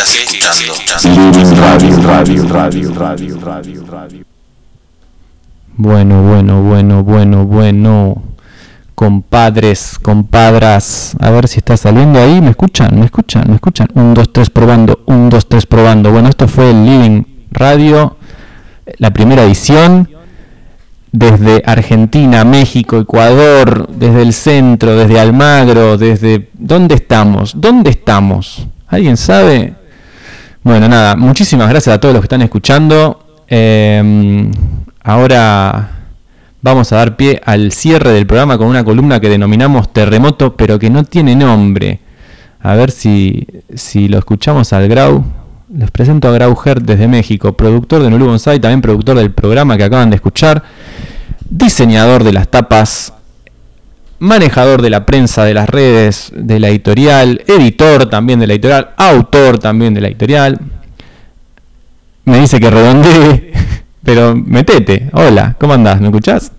Estás escuchando Living Radio, Radio, Radio, Radio, Radio, Radio. Bueno, bueno, bueno, bueno, bueno. Compadres, compadras. A ver si está saliendo ahí. ¿Me escuchan? ¿Me escuchan? ¿Me escuchan? Un, dos, tres probando. Un, dos, tres probando. Bueno, esto fue el Living Radio, la primera edición. Desde Argentina, México, Ecuador, desde el centro, desde Almagro, desde... ¿Dónde estamos? ¿Dónde estamos? ¿Alguien sabe? Bueno, nada, muchísimas gracias a todos los que están escuchando. Eh, ahora vamos a dar pie al cierre del programa con una columna que denominamos Terremoto, pero que no tiene nombre. A ver si, si lo escuchamos al Grau. Les presento a Grau Hert desde México, productor de Nulú Bonsai, también productor del programa que acaban de escuchar, diseñador de las tapas, manejador de la prensa, de las redes, de la editorial, editor también de la editorial, autor también de la editorial. Me dice que redondee, pero metete. Hola, ¿cómo andás? ¿Me escuchás?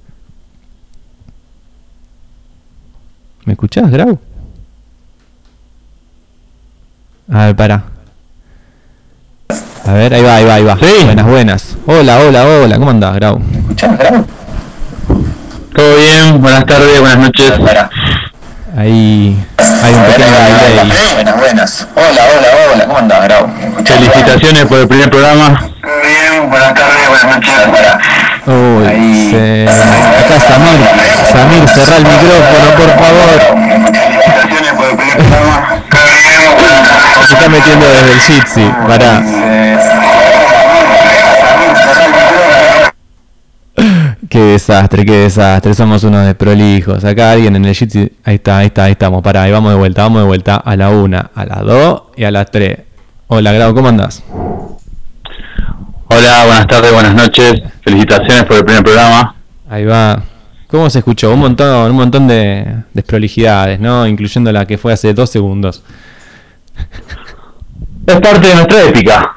¿Me escuchás, Grau? A ver, pará. A ver, ahí va, ahí va, ahí va. Sí. Buenas, buenas. Hola, hola, hola. ¿Cómo andás, Grau? ¿Me escuchás, Grau? Todo bien, buenas tardes, buenas noches. Ahí hay un pequeño delay. Buenas, buenas. Hola, hola, hola. ¿Cómo andás, Grau? Felicitaciones por el primer programa. Bien, buenas tardes, buenas noches. Uy, se... acá Samir. Samir, cerrá el micrófono, por favor. Felicitaciones por el primer programa. Se está metiendo desde el Jitsi, pará. Qué desastre, qué desastre, somos unos desprolijos. Acá alguien en el Jitsi, ahí está, ahí está, ahí estamos, pará, ahí vamos de vuelta, vamos de vuelta a la una, a las dos y a las tres. Hola, Grau, ¿cómo andás? Hola, buenas tardes, buenas noches, felicitaciones por el primer programa. Ahí va. ¿Cómo se escuchó? Un montón, un montón de desprolijidades, ¿no? Incluyendo la que fue hace dos segundos. Es parte de nuestra épica.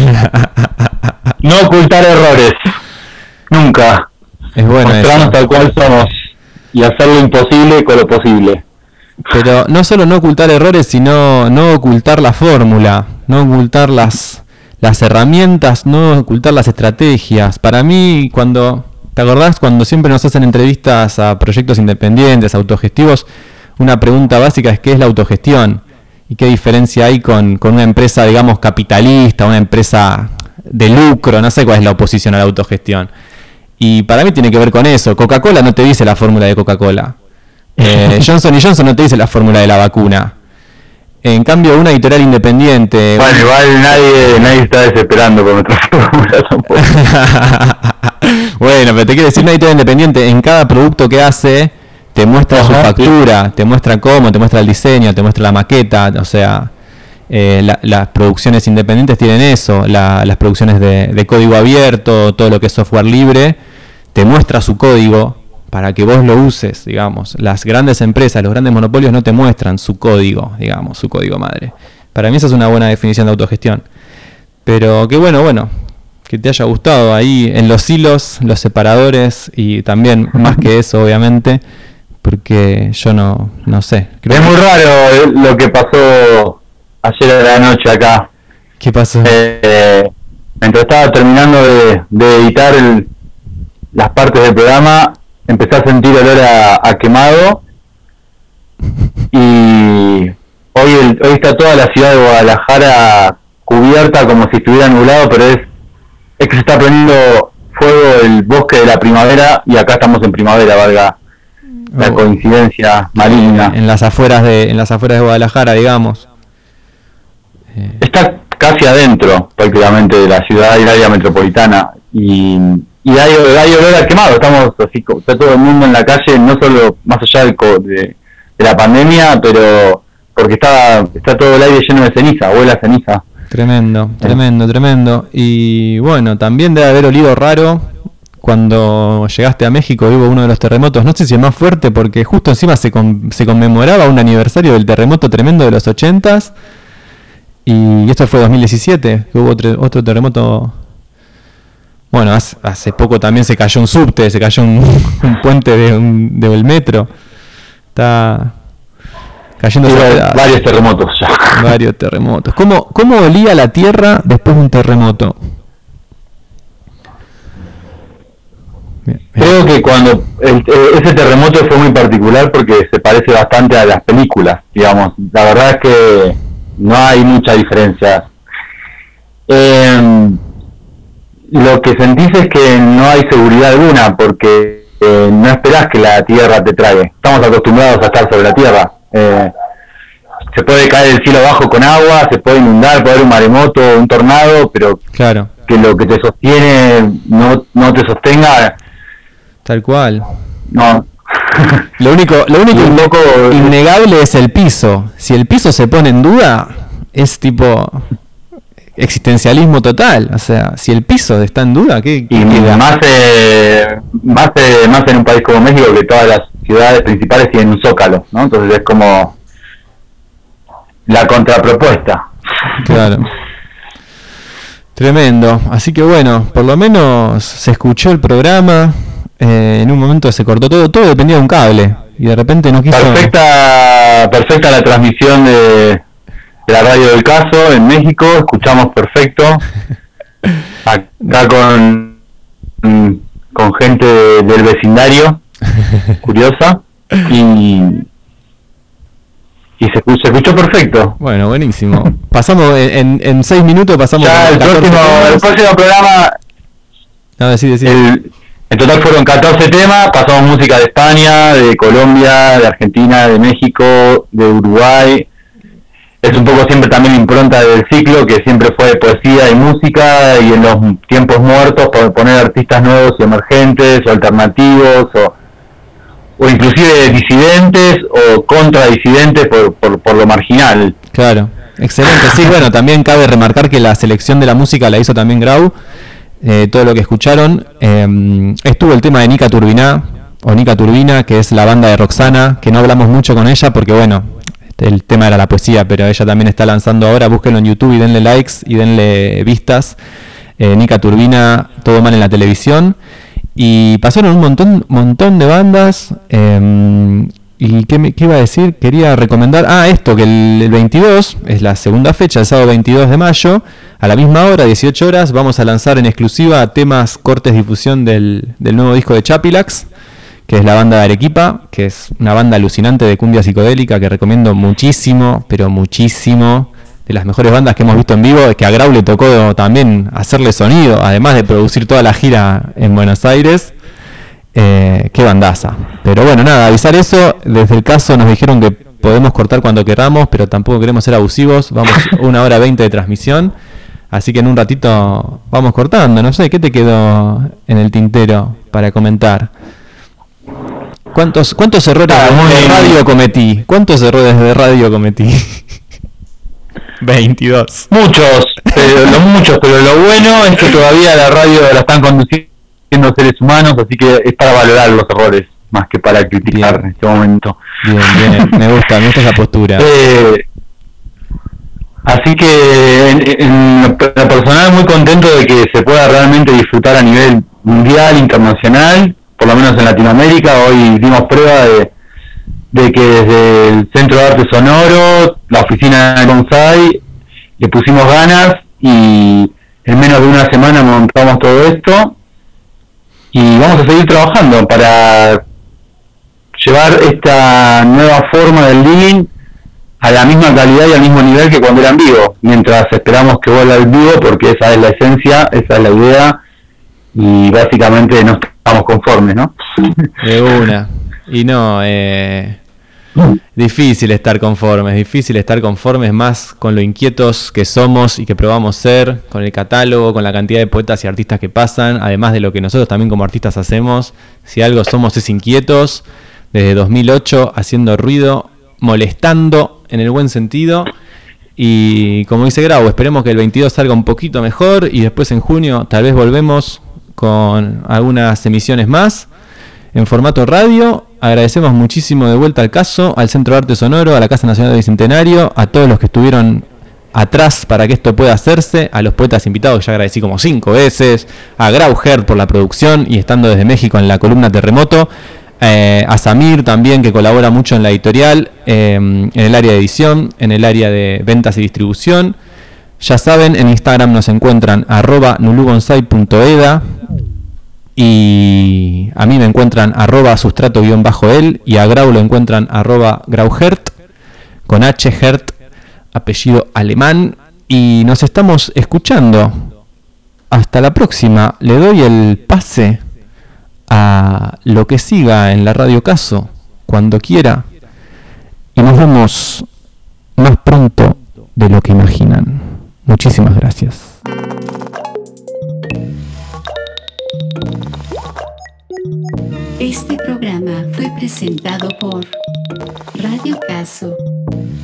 No ocultar errores. Nunca. Es bueno mostrarnos eso. Tal cual somos y hacer lo imposible con lo posible. Pero no solo no ocultar errores, sino no ocultar la fórmula, no ocultar las, las herramientas, no ocultar las estrategias. Para mí, cuando... ¿Te acordás cuando siempre nos hacen entrevistas a proyectos independientes, autogestivos? Una pregunta básica es ¿qué es la autogestión? ¿Y qué diferencia hay con, con una empresa, digamos, capitalista, una empresa de lucro? No sé cuál es la oposición a la autogestión. Y para mí tiene que ver con eso. Coca-Cola no te dice la fórmula de Coca-Cola. Eh, Johnson y Johnson no te dice la fórmula de la vacuna. En cambio, una editorial independiente... Bueno, un... igual nadie, nadie está desesperando por nuestra fórmula tampoco. Bueno, pero te quiero decir, una editorial independiente en cada producto que hace... te muestra Ajá, su factura, sí. te muestra cómo, te muestra el diseño, te muestra la maqueta, o sea, eh, la, las producciones independientes tienen eso, la, las producciones de, de código abierto, todo lo que es software libre, te muestra su código para que vos lo uses, digamos. Las grandes empresas, los grandes monopolios no te muestran su código, digamos, su código madre. Para mí esa es una buena definición de autogestión. Pero qué bueno, bueno, que te haya gustado ahí en los hilos, los separadores y también, más que eso, obviamente, porque yo no, no sé. Creo es muy raro lo que pasó ayer a la noche acá. ¿Qué pasó? Eh, mientras estaba terminando de, de editar el, las partes del programa, empecé a sentir olor a, a quemado. Y hoy, el, hoy está toda la ciudad de Guadalajara cubierta como si estuviera nublado, pero es, es que se está prendiendo fuego el bosque de la primavera y acá estamos en primavera, valga la coincidencia maligna. En las afueras de en las afueras de Guadalajara, digamos. Está casi adentro prácticamente de la ciudad y el área metropolitana y, y hay, hay olor a quemado. Estamos así, está todo el mundo en la calle, no solo más allá del, de, de la pandemia, pero porque está está todo el aire lleno de ceniza, huele a ceniza. Tremendo, tremendo, tremendo. Y bueno, también debe haber olido raro cuando llegaste a México, hubo uno de los terremotos, no sé si el más fuerte, porque justo encima se, con, se conmemoraba un aniversario del terremoto tremendo de los ochentas, y esto fue dos mil diecisiete, que hubo otro, otro terremoto. Bueno, hace, hace poco también se cayó un subte, se cayó un, un puente de un, del metro. Está, Cayendo varios terremotos ya. Varios terremotos. ¿Cómo, ¿Cómo olía la tierra después de un terremoto? Bien, bien. Creo que cuando el, ese terremoto fue muy particular porque se parece bastante a las películas, digamos. La verdad es que no hay mucha diferencia. Eh, lo que sentís es que no hay seguridad alguna porque eh, no esperás que la tierra te trague. Estamos acostumbrados a estar sobre la tierra. Eh, se puede caer el cielo abajo con agua, se puede inundar, puede haber un maremoto, un tornado, pero claro, que lo que te sostiene no, no te sostenga. Tal cual. No. Lo único, lo único un poco innegable es el piso. Si el piso se pone en duda, es tipo existencialismo total. O sea, si el piso está en duda, ¿qué, qué y queda? más eh, más eh, más en un país como México, que todas las ciudades principales tienen un zócalo, ¿no? Entonces es como la contrapropuesta. Claro. Tremendo. Así que bueno, por lo menos se escuchó el programa. Eh, en un momento se cortó todo, todo dependía de un cable y de repente no quiso. Perfecta, perfecta la transmisión de, de la radio del caso en México, escuchamos perfecto. Acá con con gente del vecindario curiosa y y se, se escuchó perfecto. Bueno, buenísimo. Pasamos en, en seis minutos pasamos. Ya el próximo, el próximo programa. No, decí, decí. El, En total fueron catorce temas, pasamos música de España, de Colombia, de Argentina, de México, de Uruguay. Es un poco siempre también la impronta del ciclo, que siempre fue de poesía y música, y en los tiempos muertos poner artistas nuevos y emergentes, o alternativos, o, o inclusive disidentes, o contradisidentes por, por, por lo marginal. Claro, excelente. Sí, bueno, también cabe remarcar que la selección de la música la hizo también Grau. Eh, todo lo que escucharon, eh, estuvo el tema de Nica Turbina o Nica Turbina, que es la banda de Roxana, que no hablamos mucho con ella porque bueno, este, el tema era la poesía, pero ella también está lanzando ahora. Búsquenlo en YouTube y denle likes y denle vistas. eh, Nica Turbina, Todo Mal en la Televisión, y pasaron un montón montón de bandas. eh, ¿Y qué, me, qué iba a decir? Quería recomendar, ah, esto, que el, el veintidós, es la segunda fecha, el sábado veintidós de mayo, a la misma hora, dieciocho horas, vamos a lanzar en exclusiva temas, cortes, difusión del, del nuevo disco de Chapilax, que es la banda de Arequipa, que es una banda alucinante de cumbia psicodélica que recomiendo muchísimo, pero muchísimo, de las mejores bandas que hemos visto en vivo, que a Grau le tocó también hacerle sonido, además de producir toda la gira en Buenos Aires. Eh, qué bandaza. Pero bueno, nada, avisar eso. Desde el caso nos dijeron que podemos cortar cuando queramos, pero tampoco queremos ser abusivos. Vamos una hora veinte de transmisión, así que en un ratito vamos cortando. No sé, ¿qué te quedó en el tintero para comentar? ¿Cuántos, cuántos errores ah, de radio cometí? ¿Cuántos errores de radio cometí? veintidós. Muchos, pero, lo, muchos, pero lo bueno es que todavía la radio la están conduciendo siendo seres humanos, así que es para valorar los errores más que para criticar bien. En este momento. Bien, bien, me gusta, me gusta esa postura. Eh, así que en, en lo personal muy contento de que se pueda realmente disfrutar a nivel mundial, internacional, por lo menos en Latinoamérica. Hoy dimos prueba de, de que desde el Centro de Arte Sonoro, la oficina de Bonsai, le pusimos ganas y en menos de una semana montamos todo esto. Y vamos a seguir trabajando para llevar esta nueva forma del living a la misma calidad y al mismo nivel que cuando era en vivo, mientras esperamos que vuelva al vivo, porque esa es la esencia, esa es la idea, y básicamente no estamos conformes, ¿no? De una. Y no, eh, difícil estar conformes, difícil estar conformes más con lo inquietos que somos y que probamos ser, con el catálogo, con la cantidad de poetas y artistas que pasan, además de lo que nosotros también como artistas hacemos. Si algo somos es inquietos, desde dos mil ocho haciendo ruido, molestando en el buen sentido. Y como dice Grau, esperemos que el veintidós salga un poquito mejor y después en junio tal vez volvemos con algunas emisiones más en formato radio. Agradecemos muchísimo de vuelta al caso, al Centro de Arte Sonoro, a la Casa Nacional del Bicentenario, a todos los que estuvieron atrás para que esto pueda hacerse, a los poetas invitados, ya agradecí como cinco veces, a Grau Herd por la producción y estando desde México en la columna Terremoto, Eh, a Samir también, que colabora mucho en la editorial, eh, en el área de edición, en el área de ventas y distribución. Ya saben, en Instagram nos encuentran arroba nulubonsai punto eda y a mí me encuentran arroba sustrato guión bajo él y a Grau lo encuentran arroba grauhert con H, Hert, apellido alemán, y nos estamos escuchando. Hasta la próxima. Le doy el pase a lo que siga en la Radio Caso cuando quiera y nos vemos más pronto de lo que imaginan. Muchísimas gracias. Este programa fue presentado por Radio Caso.